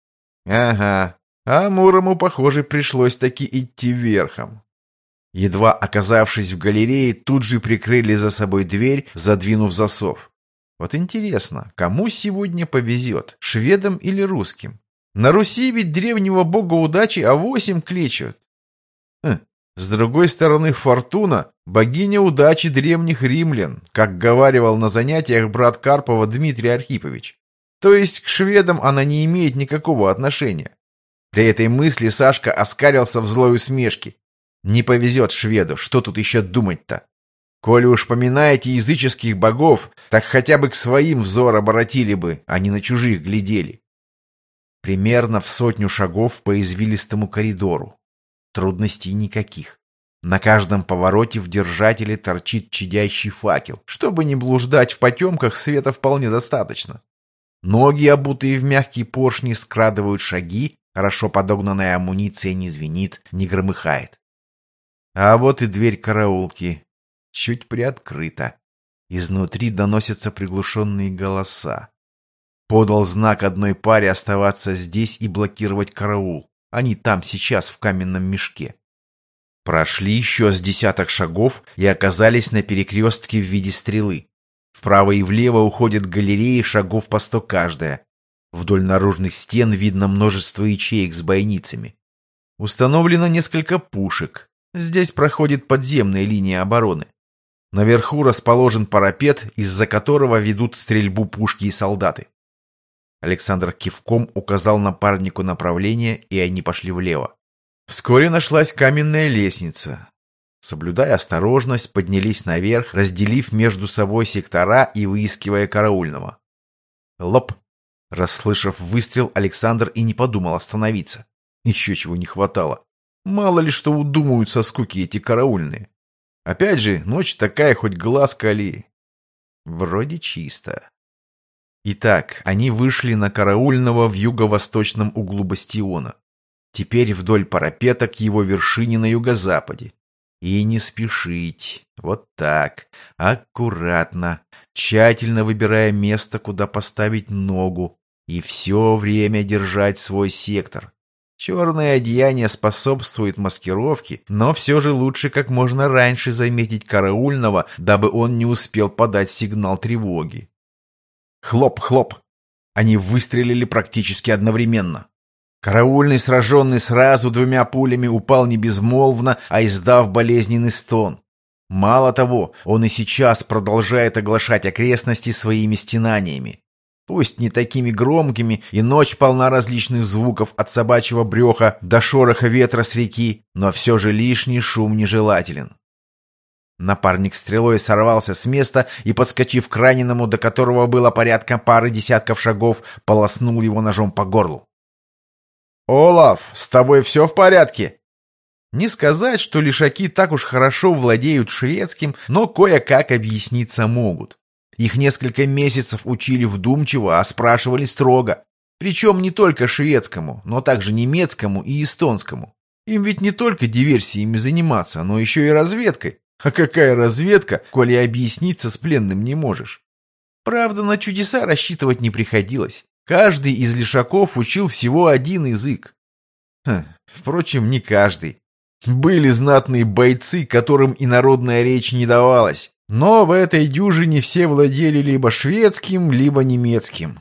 Ага, а Мурому, похоже, пришлось таки идти верхом. Едва оказавшись в галерее, тут же прикрыли за собой дверь, задвинув засов. Вот интересно, кому сегодня повезет, шведам или русским? На Руси ведь древнего бога удачи авосем кличут. Хм. С другой стороны, Фортуна — богиня удачи древних римлян, как говаривал на занятиях брат Карпова Дмитрий Архипович. То есть к шведам она не имеет никакого отношения. При этой мысли Сашка оскалился в злой усмешке. Не повезет шведу, что тут еще думать-то? Коли уж поминаете языческих богов, так хотя бы к своим взор обратили бы, а не на чужих глядели. Примерно в сотню шагов по извилистому коридору. Трудностей никаких. На каждом повороте в держателе торчит чадящий факел. Чтобы не блуждать в потемках, света вполне достаточно. Ноги, обутые в мягкие поршни, скрадывают шаги, хорошо подогнанная амуниция не звенит, не громыхает. А вот и дверь караулки. Чуть приоткрыта. Изнутри доносятся приглушенные голоса. Подал знак одной паре оставаться здесь и блокировать караул. Они там сейчас в каменном мешке. Прошли еще с десяток шагов и оказались на перекрестке в виде стрелы. Вправо и влево уходят галереи шагов по сто каждая. Вдоль наружных стен видно множество ячеек с бойницами. Установлено несколько пушек. Здесь проходит подземная линия обороны. Наверху расположен парапет, из-за которого ведут стрельбу пушки и солдаты. Александр кивком указал напарнику направление, и они пошли влево. Вскоре нашлась каменная лестница. Соблюдая осторожность, поднялись наверх, разделив между собой сектора и выискивая караульного. Лоп! Расслышав выстрел, Александр и не подумал остановиться. Еще чего не хватало. Мало ли что удумают со скуки эти караульные. Опять же, ночь такая, хоть глаз кали. Вроде чисто. Итак, они вышли на караульного в юго-восточном углу бастиона. Теперь вдоль парапета к его вершине на юго-западе. И не спешить. Вот так. Аккуратно. Тщательно выбирая место, куда поставить ногу. И все время держать свой сектор. Черное одеяние способствует маскировке, но все же лучше как можно раньше заметить караульного, дабы он не успел подать сигнал тревоги. Хлоп-хлоп. Они выстрелили практически одновременно. Караульный, сраженный сразу двумя пулями, упал не безмолвно, а издав болезненный стон. Мало того, он и сейчас продолжает оглашать окрестности своими стенаниями. Пусть не такими громкими, и ночь полна различных звуков от собачьего брёха до шороха ветра с реки, но все же лишний шум нежелателен. Напарник стрелой сорвался с места и, подскочив к раненому, до которого было порядка пары десятков шагов, полоснул его ножом по горлу. «Олаф, с тобой все в порядке?» Не сказать, что лишаки так уж хорошо владеют шведским, но кое-как объясниться могут. Их несколько месяцев учили вдумчиво, а спрашивали строго. Причем не только шведскому, но также немецкому и эстонскому. Им ведь не только диверсиями заниматься, но еще и разведкой. А какая разведка, коли объясниться с пленным не можешь? Правда, на чудеса рассчитывать не приходилось. Каждый из лишаков учил всего один язык. Хм, впрочем, не каждый. Были знатные бойцы, которым и народная речь не давалась. Но в этой дюжине все владели либо шведским, либо немецким.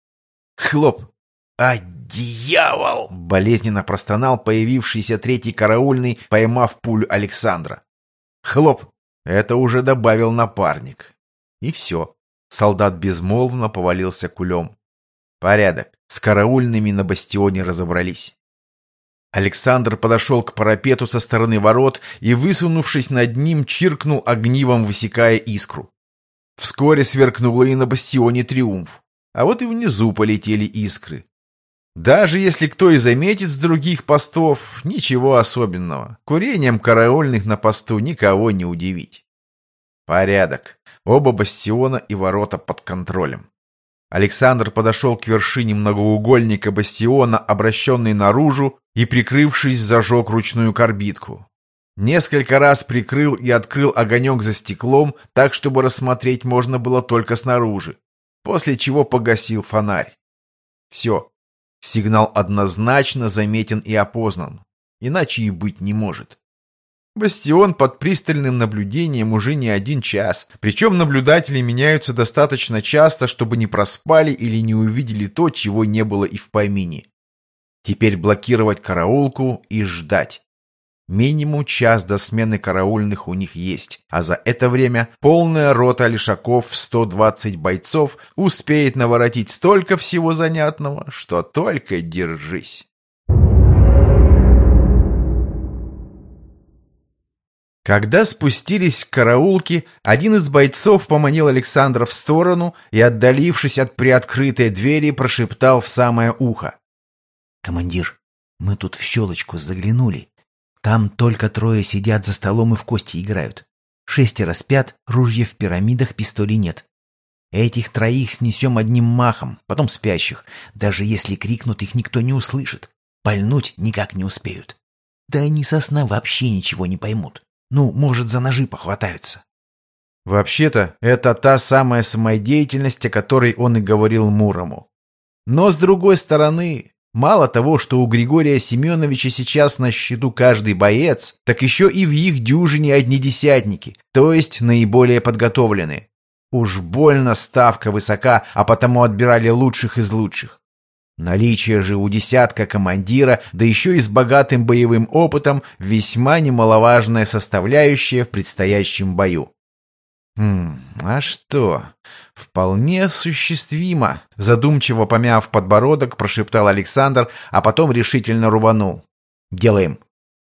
Хлоп! А, дьявол! Болезненно простонал появившийся третий караульный, поймав пулю Александра. Хлоп! Это уже добавил напарник. И все. Солдат безмолвно повалился кулем. Порядок. С караульными на бастионе разобрались. Александр подошел к парапету со стороны ворот и, высунувшись над ним, чиркнул огнивом, высекая искру. Вскоре сверкнуло и на бастионе триумф. А вот и внизу полетели искры. Даже если кто и заметит с других постов, ничего особенного. Курением караульных на посту никого не удивить. Порядок. Оба бастиона и ворота под контролем. Александр подошел к вершине многоугольника бастиона, обращенный наружу, и, прикрывшись, зажег ручную карбидку. Несколько раз прикрыл и открыл огонек за стеклом, так, чтобы рассмотреть можно было только снаружи, после чего погасил фонарь. Все. Сигнал однозначно заметен и опознан. Иначе и быть не может. Бастион под пристальным наблюдением уже не один час, причем наблюдатели меняются достаточно часто, чтобы не проспали или не увидели то, чего не было и в помине. Теперь блокировать караулку и ждать. Минимум час до смены караульных у них есть, а за это время полная рота лишаков в сто двадцать бойцов успеет наворотить столько всего занятного, что только держись. Когда спустились к караулке, один из бойцов поманил Александра в сторону и, отдалившись от приоткрытой двери, прошептал в самое ухо. «Командир, мы тут в щелочку заглянули. Там только трое сидят за столом и в кости играют. Шестеро спят, ружья в пирамидах, пистолей нет. Этих троих снесем одним махом, потом спящих. Даже если крикнут, их никто не услышит. Пальнуть никак не успеют. Да они со сна вообще ничего не поймут. Ну, может, за ножи похватаются. Вообще-то, это та самая самодеятельность, о которой он и говорил Мурому. Но, с другой стороны, мало того, что у Григория Семеновича сейчас на счету каждый боец, так еще и в их дюжине одни десятники, то есть наиболее подготовленные. Уж больно ставка высока, а потому отбирали лучших из лучших. Наличие же у десятка командира, да еще и с богатым боевым опытом, весьма немаловажная составляющая в предстоящем бою. «Хм, а что? Вполне осуществимо», — задумчиво помяв подбородок, прошептал Александр, а потом решительно рубанул. «Делаем».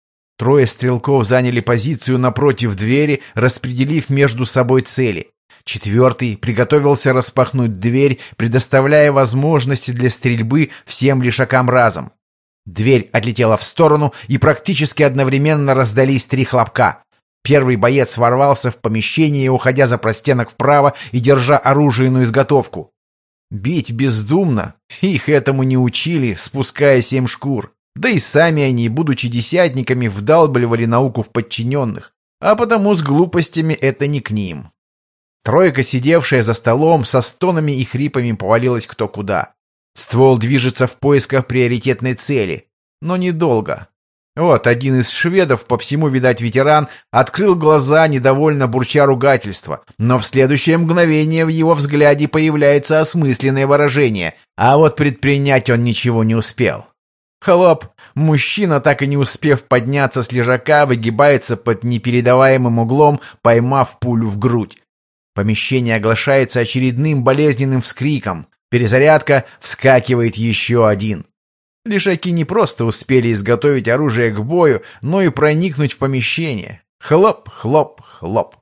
Трое стрелков заняли позицию напротив двери, распределив между собой цели. Четвертый приготовился распахнуть дверь, предоставляя возможности для стрельбы всем лишакам разом. Дверь отлетела в сторону, и практически одновременно раздались три хлопка. Первый боец ворвался в помещение, уходя за простенок вправо и держа оружие на изготовку. Бить бездумно, их этому не учили, спуская семь шкур. Да и сами они, будучи десятниками, вдалбливали науку в подчиненных, а потому с глупостями это не к ним. Тройка, сидевшая за столом, со стонами и хрипами повалилась кто куда. Ствол движется в поисках приоритетной цели, но недолго. Вот один из шведов, по всему, видать, ветеран, открыл глаза, недовольно бурча ругательства, но в следующее мгновение в его взгляде появляется осмысленное выражение, а вот предпринять он ничего не успел. Хлоп! Мужчина, так и не успев подняться с лежака, выгибается под непередаваемым углом, поймав пулю в грудь. Помещение оглашается очередным болезненным вскриком. Перезарядка, вскакивает еще один. Лишаки не просто успели изготовить оружие к бою, но и проникнуть в помещение. Хлоп, хлоп, хлоп.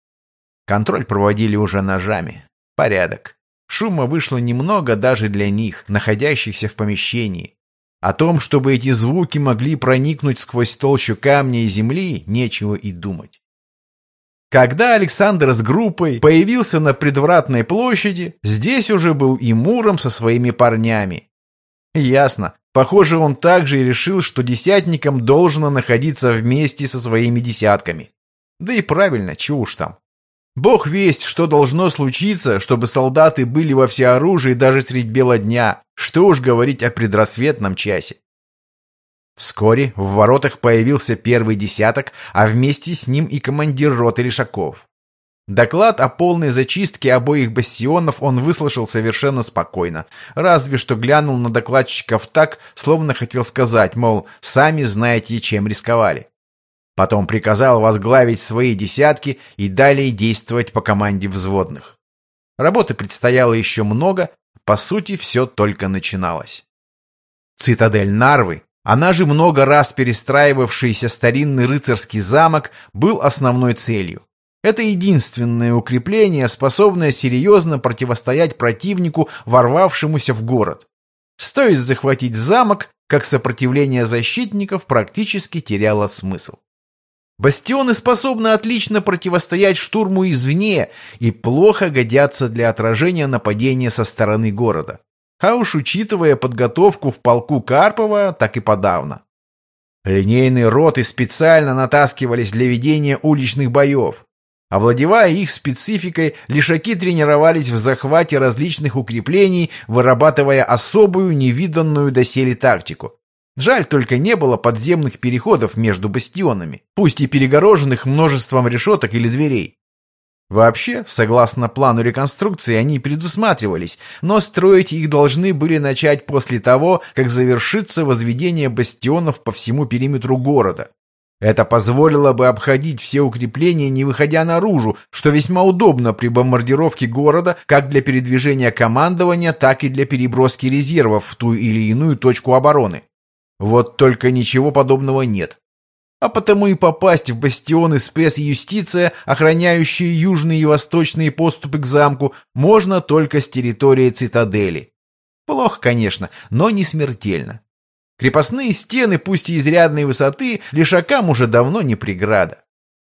Контроль проводили уже ножами. Порядок. Шума вышло немного даже для них, находящихся в помещении. О том, чтобы эти звуки могли проникнуть сквозь толщу камня и земли, нечего и думать. Когда Александр с группой появился на Предвратной площади, здесь уже был и Муром со своими парнями. Ясно. Похоже, он также и решил, что десятникам должно находиться вместе со своими десятками. Да и правильно, чего уж там. Бог весть, что должно случиться, чтобы солдаты были во всеоружии даже средь бела дня. Что уж говорить о предрассветном часе. Вскоре в воротах появился первый десяток, а вместе с ним и командир роты лишаков. Доклад о полной зачистке обоих бастионов он выслушал совершенно спокойно, разве что глянул на докладчиков так, словно хотел сказать, мол, сами знаете, чем рисковали. Потом приказал возглавить свои десятки и далее действовать по команде взводных. Работы предстояло еще много, по сути, все только начиналось. Цитадель Нарвы, она же много раз перестраивавшийся старинный рыцарский замок, был основной целью. Это единственное укрепление, способное серьезно противостоять противнику, ворвавшемуся в город. Стоит захватить замок, как сопротивление защитников практически теряло смысл. Бастионы способны отлично противостоять штурму извне и плохо годятся для отражения нападения со стороны города. А уж учитывая подготовку в полку Карпова, так и подавно. Линейные роты специально натаскивались для ведения уличных боев. Овладевая их спецификой, лишаки тренировались в захвате различных укреплений, вырабатывая особую, невиданную доселе тактику. Жаль, только не было подземных переходов между бастионами, пусть и перегороженных множеством решеток или дверей. Вообще, согласно плану реконструкции, они предусматривались, но строить их должны были начать после того, как завершится возведение бастионов по всему периметру города. Это позволило бы обходить все укрепления, не выходя наружу, что весьма удобно при бомбардировке города как для передвижения командования, так и для переброски резервов в ту или иную точку обороны. Вот только ничего подобного нет. А потому и попасть в бастионы спец и юстиция, охраняющие южные и восточные поступы к замку, можно только с территории цитадели. Плохо, конечно, но не смертельно. Крепостные стены, пусть и изрядной высоты, лишакам уже давно не преграда.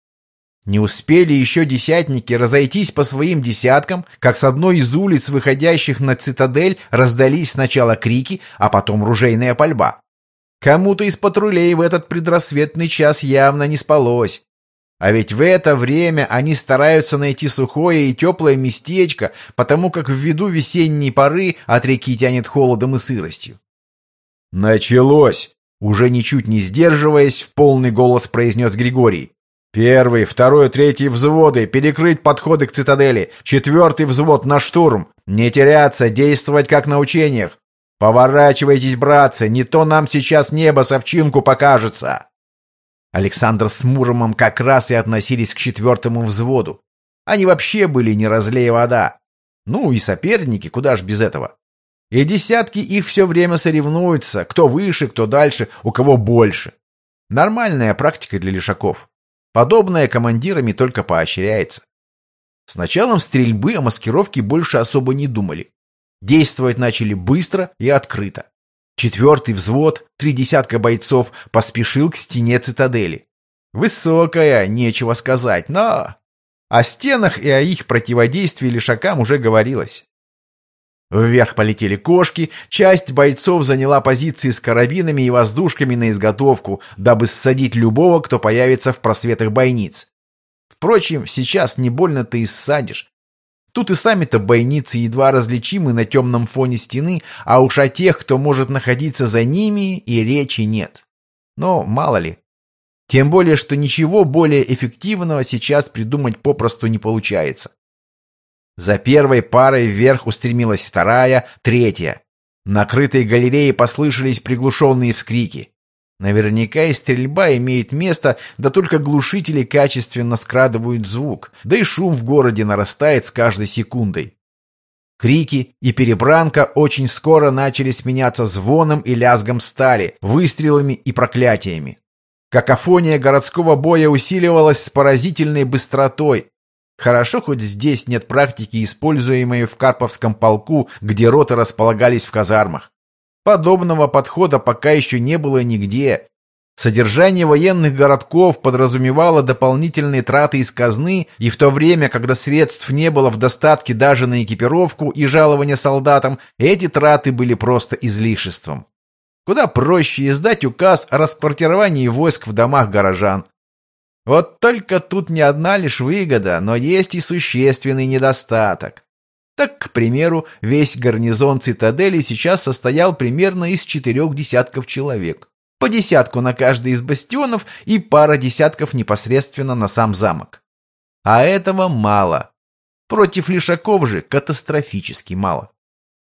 Не успели еще десятники разойтись по своим десяткам, как с одной из улиц, выходящих на цитадель, раздались сначала крики, а потом ружейная пальба. Кому-то из патрулей в этот предрассветный час явно не спалось. А ведь в это время они стараются найти сухое и теплое местечко, потому как ввиду весенней поры от реки тянет холодом и сыростью. «Началось!» — уже ничуть не сдерживаясь, в полный голос произнес Григорий. «Первый, второй, третий взводы, перекрыть подходы к цитадели. Четвертый взвод на штурм. Не теряться, действовать как на учениях. Поворачивайтесь, братцы, не то нам сейчас небо с овчинку покажется». Александр с Муромом как раз и относились к четвертому взводу. Они вообще были не разлей вода. Ну и соперники, куда ж без этого. И десятки их все время соревнуются, кто выше, кто дальше, у кого больше. Нормальная практика для лишаков. Подобное командирами только поощряется. С началом стрельбы о маскировке больше особо не думали. Действовать начали быстро и открыто. Четвертый взвод, три десятка бойцов, поспешил к стене цитадели. Высокая, нечего сказать, но... О стенах и о их противодействии лишакам уже говорилось. Вверх полетели кошки, часть бойцов заняла позиции с карабинами и воздушками на изготовку, дабы ссадить любого, кто появится в просветах бойниц. Впрочем, сейчас не больно-то и ссадишь. Тут и сами-то бойницы едва различимы на темном фоне стены, а уж о тех, кто может находиться за ними, и речи нет. Но мало ли. Тем более, что ничего более эффективного сейчас придумать попросту не получается. За первой парой вверх устремилась вторая, третья. На крытой галерее послышались приглушенные вскрики. Наверняка и стрельба имеет место, да только глушители качественно скрадывают звук, да и шум в городе нарастает с каждой секундой. Крики и перебранка очень скоро начали сменяться звоном и лязгом стали, выстрелами и проклятиями. Какофония городского боя усиливалась с поразительной быстротой. Хорошо, хоть здесь нет практики, используемой в Карповском полку, где роты располагались в казармах. Подобного подхода пока еще не было нигде. Содержание военных городков подразумевало дополнительные траты из казны, и в то время, когда средств не было в достатке даже на экипировку и жалования солдатам, эти траты были просто излишеством. Куда проще издать указ о расквартировании войск в домах горожан. Вот только тут не одна лишь выгода, но есть и существенный недостаток. Так, к примеру, весь гарнизон цитадели сейчас состоял примерно из четырех десятков человек. По десятку на каждый из бастионов и пара десятков непосредственно на сам замок. А этого мало. Против лишаков же катастрофически мало.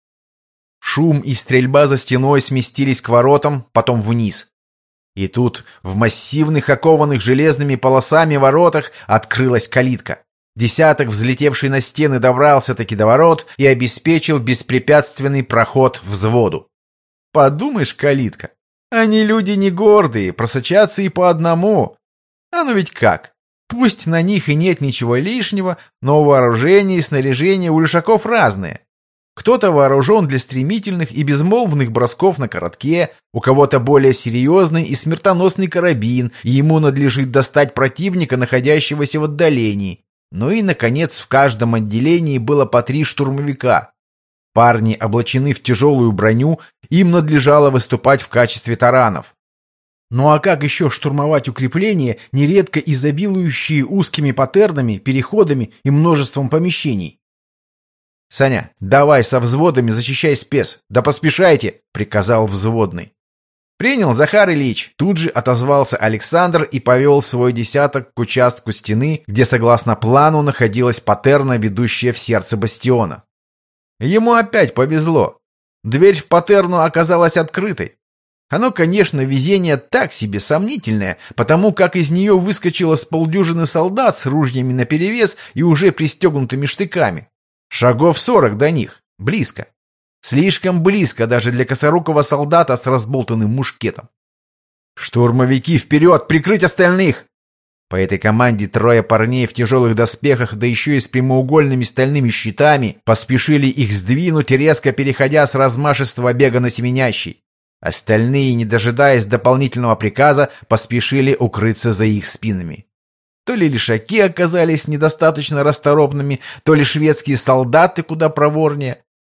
Шум и стрельба за стеной сместились к воротам, потом вниз. И тут в массивных, окованных железными полосами воротах открылась калитка. Десяток, взлетевший на стены, добрался-таки до ворот и обеспечил беспрепятственный проход взводу. Подумаешь, калитка. Они люди не гордые, просочатся и по одному. А ну ведь как? Пусть на них и нет ничего лишнего, но вооружение и снаряжение у лишаков разные. Кто-то вооружен для стремительных и безмолвных бросков на коротке, у кого-то более серьезный и смертоносный карабин, и ему надлежит достать противника, находящегося в отдалении. Ну и, наконец, в каждом отделении было по три штурмовика. Парни облачены в тяжелую броню, им надлежало выступать в качестве таранов. Ну а как еще штурмовать укрепления, нередко изобилующие узкими паттернами, переходами и множеством помещений? «Саня, давай со взводами защищай спец, да поспешайте!» — приказал взводный. «Принял, Захар Ильич!» Тут же отозвался Александр и повел свой десяток к участку стены, где, согласно плану, находилась патерна, ведущая в сердце бастиона. Ему опять повезло. Дверь в патерну оказалась открытой. Оно, конечно, везение так себе сомнительное, потому как из нее выскочило с полдюжины солдат с ружьями наперевес и уже пристегнутыми штыками. Шагов сорок до них. Близко. Слишком близко даже для косорукого солдата с разболтанным мушкетом. «Штурмовики, вперед! Прикрыть остальных!» По этой команде трое парней в тяжелых доспехах, да еще и с прямоугольными стальными щитами, поспешили их сдвинуть, резко переходя с размашистого бега на семенящий. Остальные, не дожидаясь дополнительного приказа, поспешили укрыться за их спинами. То ли лишаки оказались недостаточно расторопными, то ли шведские солдаты куда проворнее.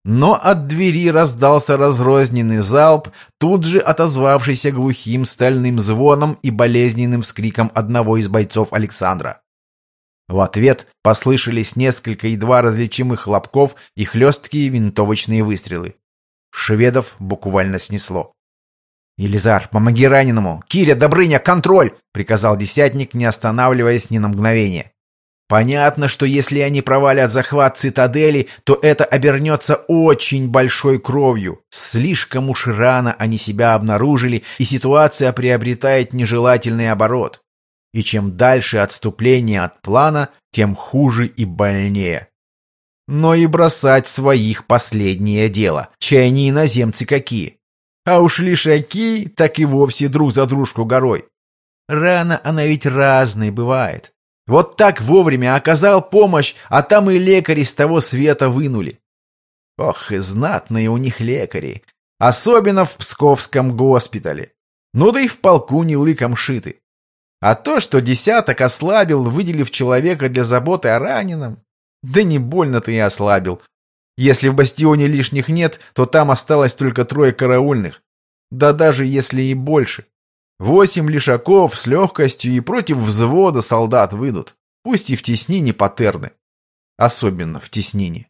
Но от двери раздался разрозненный залп, тут же отозвавшийся глухим стальным звоном и болезненным вскриком одного из бойцов Александра. В ответ послышались несколько едва различимых хлопков и хлесткие винтовочные выстрелы. Шведов буквально снесло. «Елизар, помоги раненому! Киря, Добрыня, контроль!» — приказал десятник, не останавливаясь ни на мгновение. Понятно, что если они провалят захват цитадели, то это обернется очень большой кровью. Слишком уж рано они себя обнаружили, и ситуация приобретает нежелательный оборот. И чем дальше отступление от плана, тем хуже и больнее. Но и бросать своих последнее дело. Чай не иноземцы какие. А уж лишаки так и вовсе друг за дружку горой. Рана она ведь разной бывает. Вот так вовремя оказал помощь, а там и лекари с того света вынули. Ох, и знатные у них лекари. Особенно в Псковском госпитале. Ну да и в полку не лыком шиты. А то, что десяток ослабил, выделив человека для заботы о раненом, да не больно-то и ослабил. Если в бастионе лишних нет, то там осталось только трое караульных. Да даже если и больше. Восемь лишаков с легкостью и против взвода солдат выйдут. Пусть и в теснине патерны. Особенно в теснине.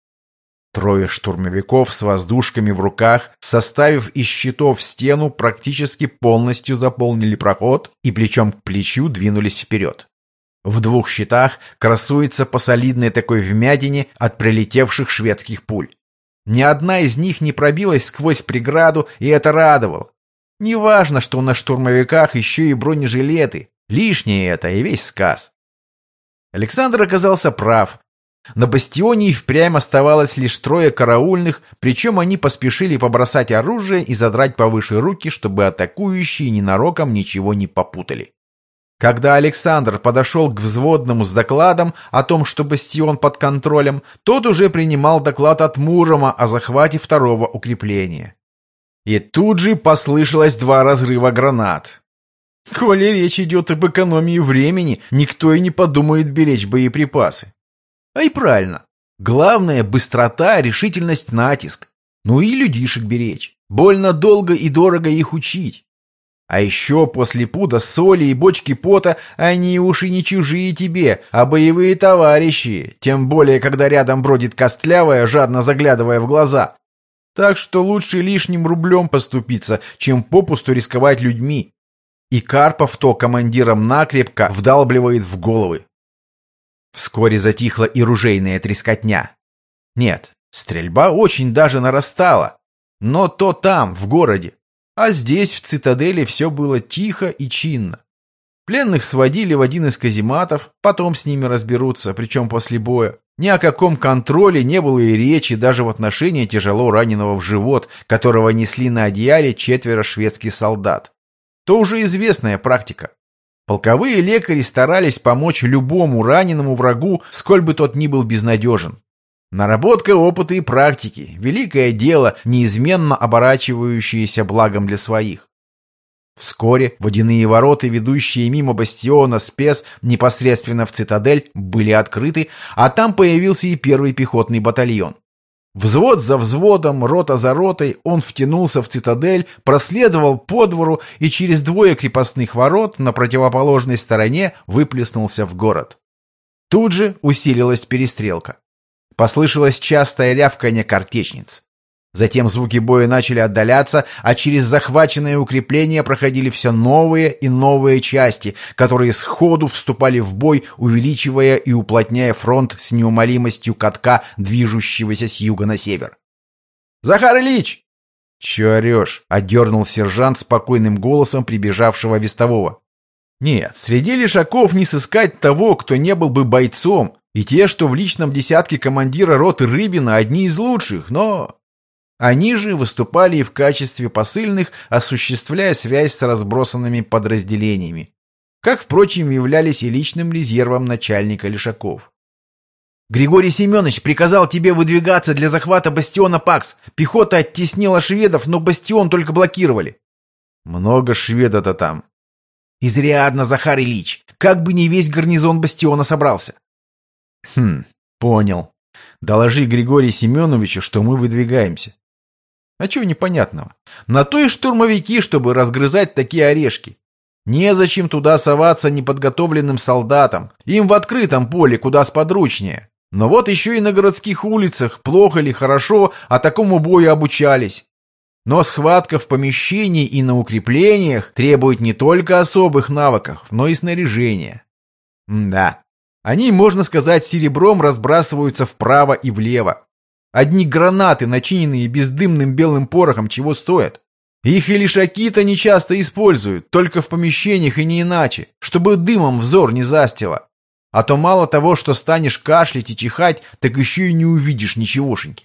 Трое штурмовиков с воздушками в руках, составив из щитов стену, практически полностью заполнили проход и плечом к плечу двинулись вперед. В двух щитах красуется по солидной такой вмятине от прилетевших шведских пуль. Ни одна из них не пробилась сквозь преграду, и это радовало. Неважно, что на штурмовиках еще и бронежилеты. Лишнее это и весь сказ. Александр оказался прав. На бастионе и впрямь оставалось лишь трое караульных, причем они поспешили побросать оружие и задрать повыше руки, чтобы атакующие ненароком ничего не попутали. Когда Александр подошел к взводному с докладом о том, что бастион под контролем, тот уже принимал доклад от Мурома о захвате второго укрепления. И тут же послышалось два разрыва гранат. Коли речь идет об экономии времени, никто и не подумает беречь боеприпасы. А и правильно. Главное — быстрота, решительность, натиск. Ну и людишек беречь. Больно долго и дорого их учить. А еще после пуда соли и бочки пота они уж и не чужие тебе, а боевые товарищи, тем более, когда рядом бродит костлявая, жадно заглядывая в глаза. Так что лучше лишним рублем поступиться, чем попусту рисковать людьми. И Карпов то командирам накрепко вдалбливает в головы. Вскоре затихла и ружейная трескотня. Нет, стрельба очень даже нарастала. Но то там, в городе. А здесь, в цитадели, все было тихо и чинно. Пленных сводили в один из казематов, потом с ними разберутся, причем после боя. Ни о каком контроле не было и речи даже в отношении тяжело раненого в живот, которого несли на одеяле четверо шведских солдат. То уже известная практика. Полковые лекари старались помочь любому раненому врагу, сколь бы тот ни был безнадежен. Наработка опыта и практики – великое дело, неизменно оборачивающееся благом для своих. Вскоре водяные ворота, ведущие мимо бастиона спец непосредственно в цитадель, были открыты, а там появился и первый пехотный батальон. Взвод за взводом, рота за ротой, он втянулся в цитадель, проследовал по двору и через двое крепостных ворот на противоположной стороне выплеснулся в город. Тут же усилилась перестрелка. Послышалось частое рявканье картечниц. Затем звуки боя начали отдаляться, а через захваченное укрепление проходили все новые и новые части, которые сходу вступали в бой, увеличивая и уплотняя фронт с неумолимостью катка, движущегося с юга на север. «Захар Ильич!» «Че орешь?» — одернул сержант спокойным голосом прибежавшего вестового. «Нет, среди лишаков не сыскать того, кто не был бы бойцом, и те, что в личном десятке командира роты Рыбина, одни из лучших, но...» Они же выступали и в качестве посыльных, осуществляя связь с разбросанными подразделениями. Как, впрочем, являлись и личным резервом начальника лишаков. «Григорий Семенович приказал тебе выдвигаться для захвата бастиона Пакс. Пехота оттеснила шведов, но бастион только блокировали». «Много шведа-то там». «Изрядно, Захар Ильич. Как бы не весь гарнизон бастиона собрался». «Хм, понял. Доложи Григорию Семеновичу, что мы выдвигаемся. А чего непонятного? На то и штурмовики, чтобы разгрызать такие орешки. Незачем туда соваться неподготовленным солдатам. Им в открытом поле куда сподручнее. Но вот еще и на городских улицах, плохо или хорошо, а такому бою обучались. Но схватка в помещении и на укреплениях требует не только особых навыков, но и снаряжения. Да, они, можно сказать, серебром разбрасываются вправо и влево. Одни гранаты, начиненные бездымным белым порохом, чего стоят. Их и лишаки-то нечасто используют, только в помещениях и не иначе, чтобы дымом взор не застило. А то мало того, что станешь кашлять и чихать, так еще и не увидишь ничегошеньки.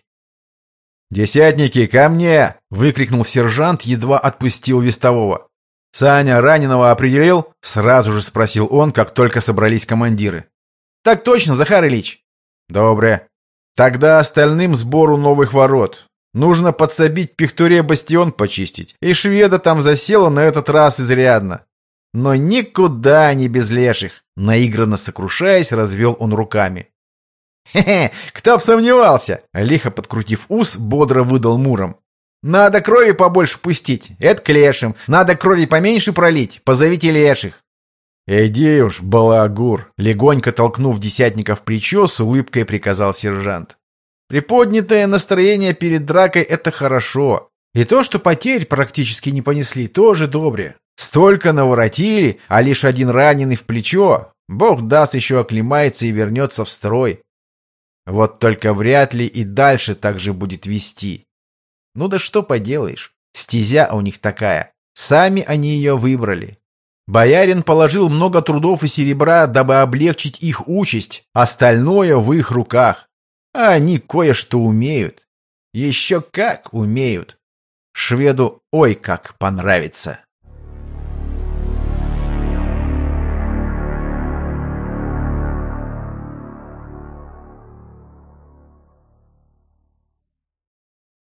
«Десятники, ко мне!» — выкрикнул сержант, едва отпустил вестового. «Саня раненого определил?» — сразу же спросил он, как только собрались командиры. «Так точно, Захар Ильич!» «Добре. Тогда остальным сбору новых ворот. Нужно подсобить Пихтуре бастион почистить, и шведа там засела на этот раз изрядно. Но никуда не без леших!» Наигранно сокрушаясь, развел он руками. «Хе-хе, кто б сомневался!» Лихо подкрутив ус, бодро выдал Муром. «Надо крови побольше пустить, это к лешим. Надо крови поменьше пролить, позовите леших». «Иди уж, балагур!» Легонько толкнув десятника в плечо, с улыбкой приказал сержант. «Приподнятое настроение перед дракой — это хорошо. И то, что потерь практически не понесли, тоже добре. Столько наворотили, а лишь один раненый в плечо. Бог даст, еще оклемается и вернется в строй. Вот только вряд ли и дальше так же будет вести. Ну да что поделаешь, стезя у них такая. Сами они ее выбрали. Боярин положил много трудов и серебра, дабы облегчить их участь, остальное в их руках. А они кое-что умеют. Еще как умеют. Шведу ой как понравится.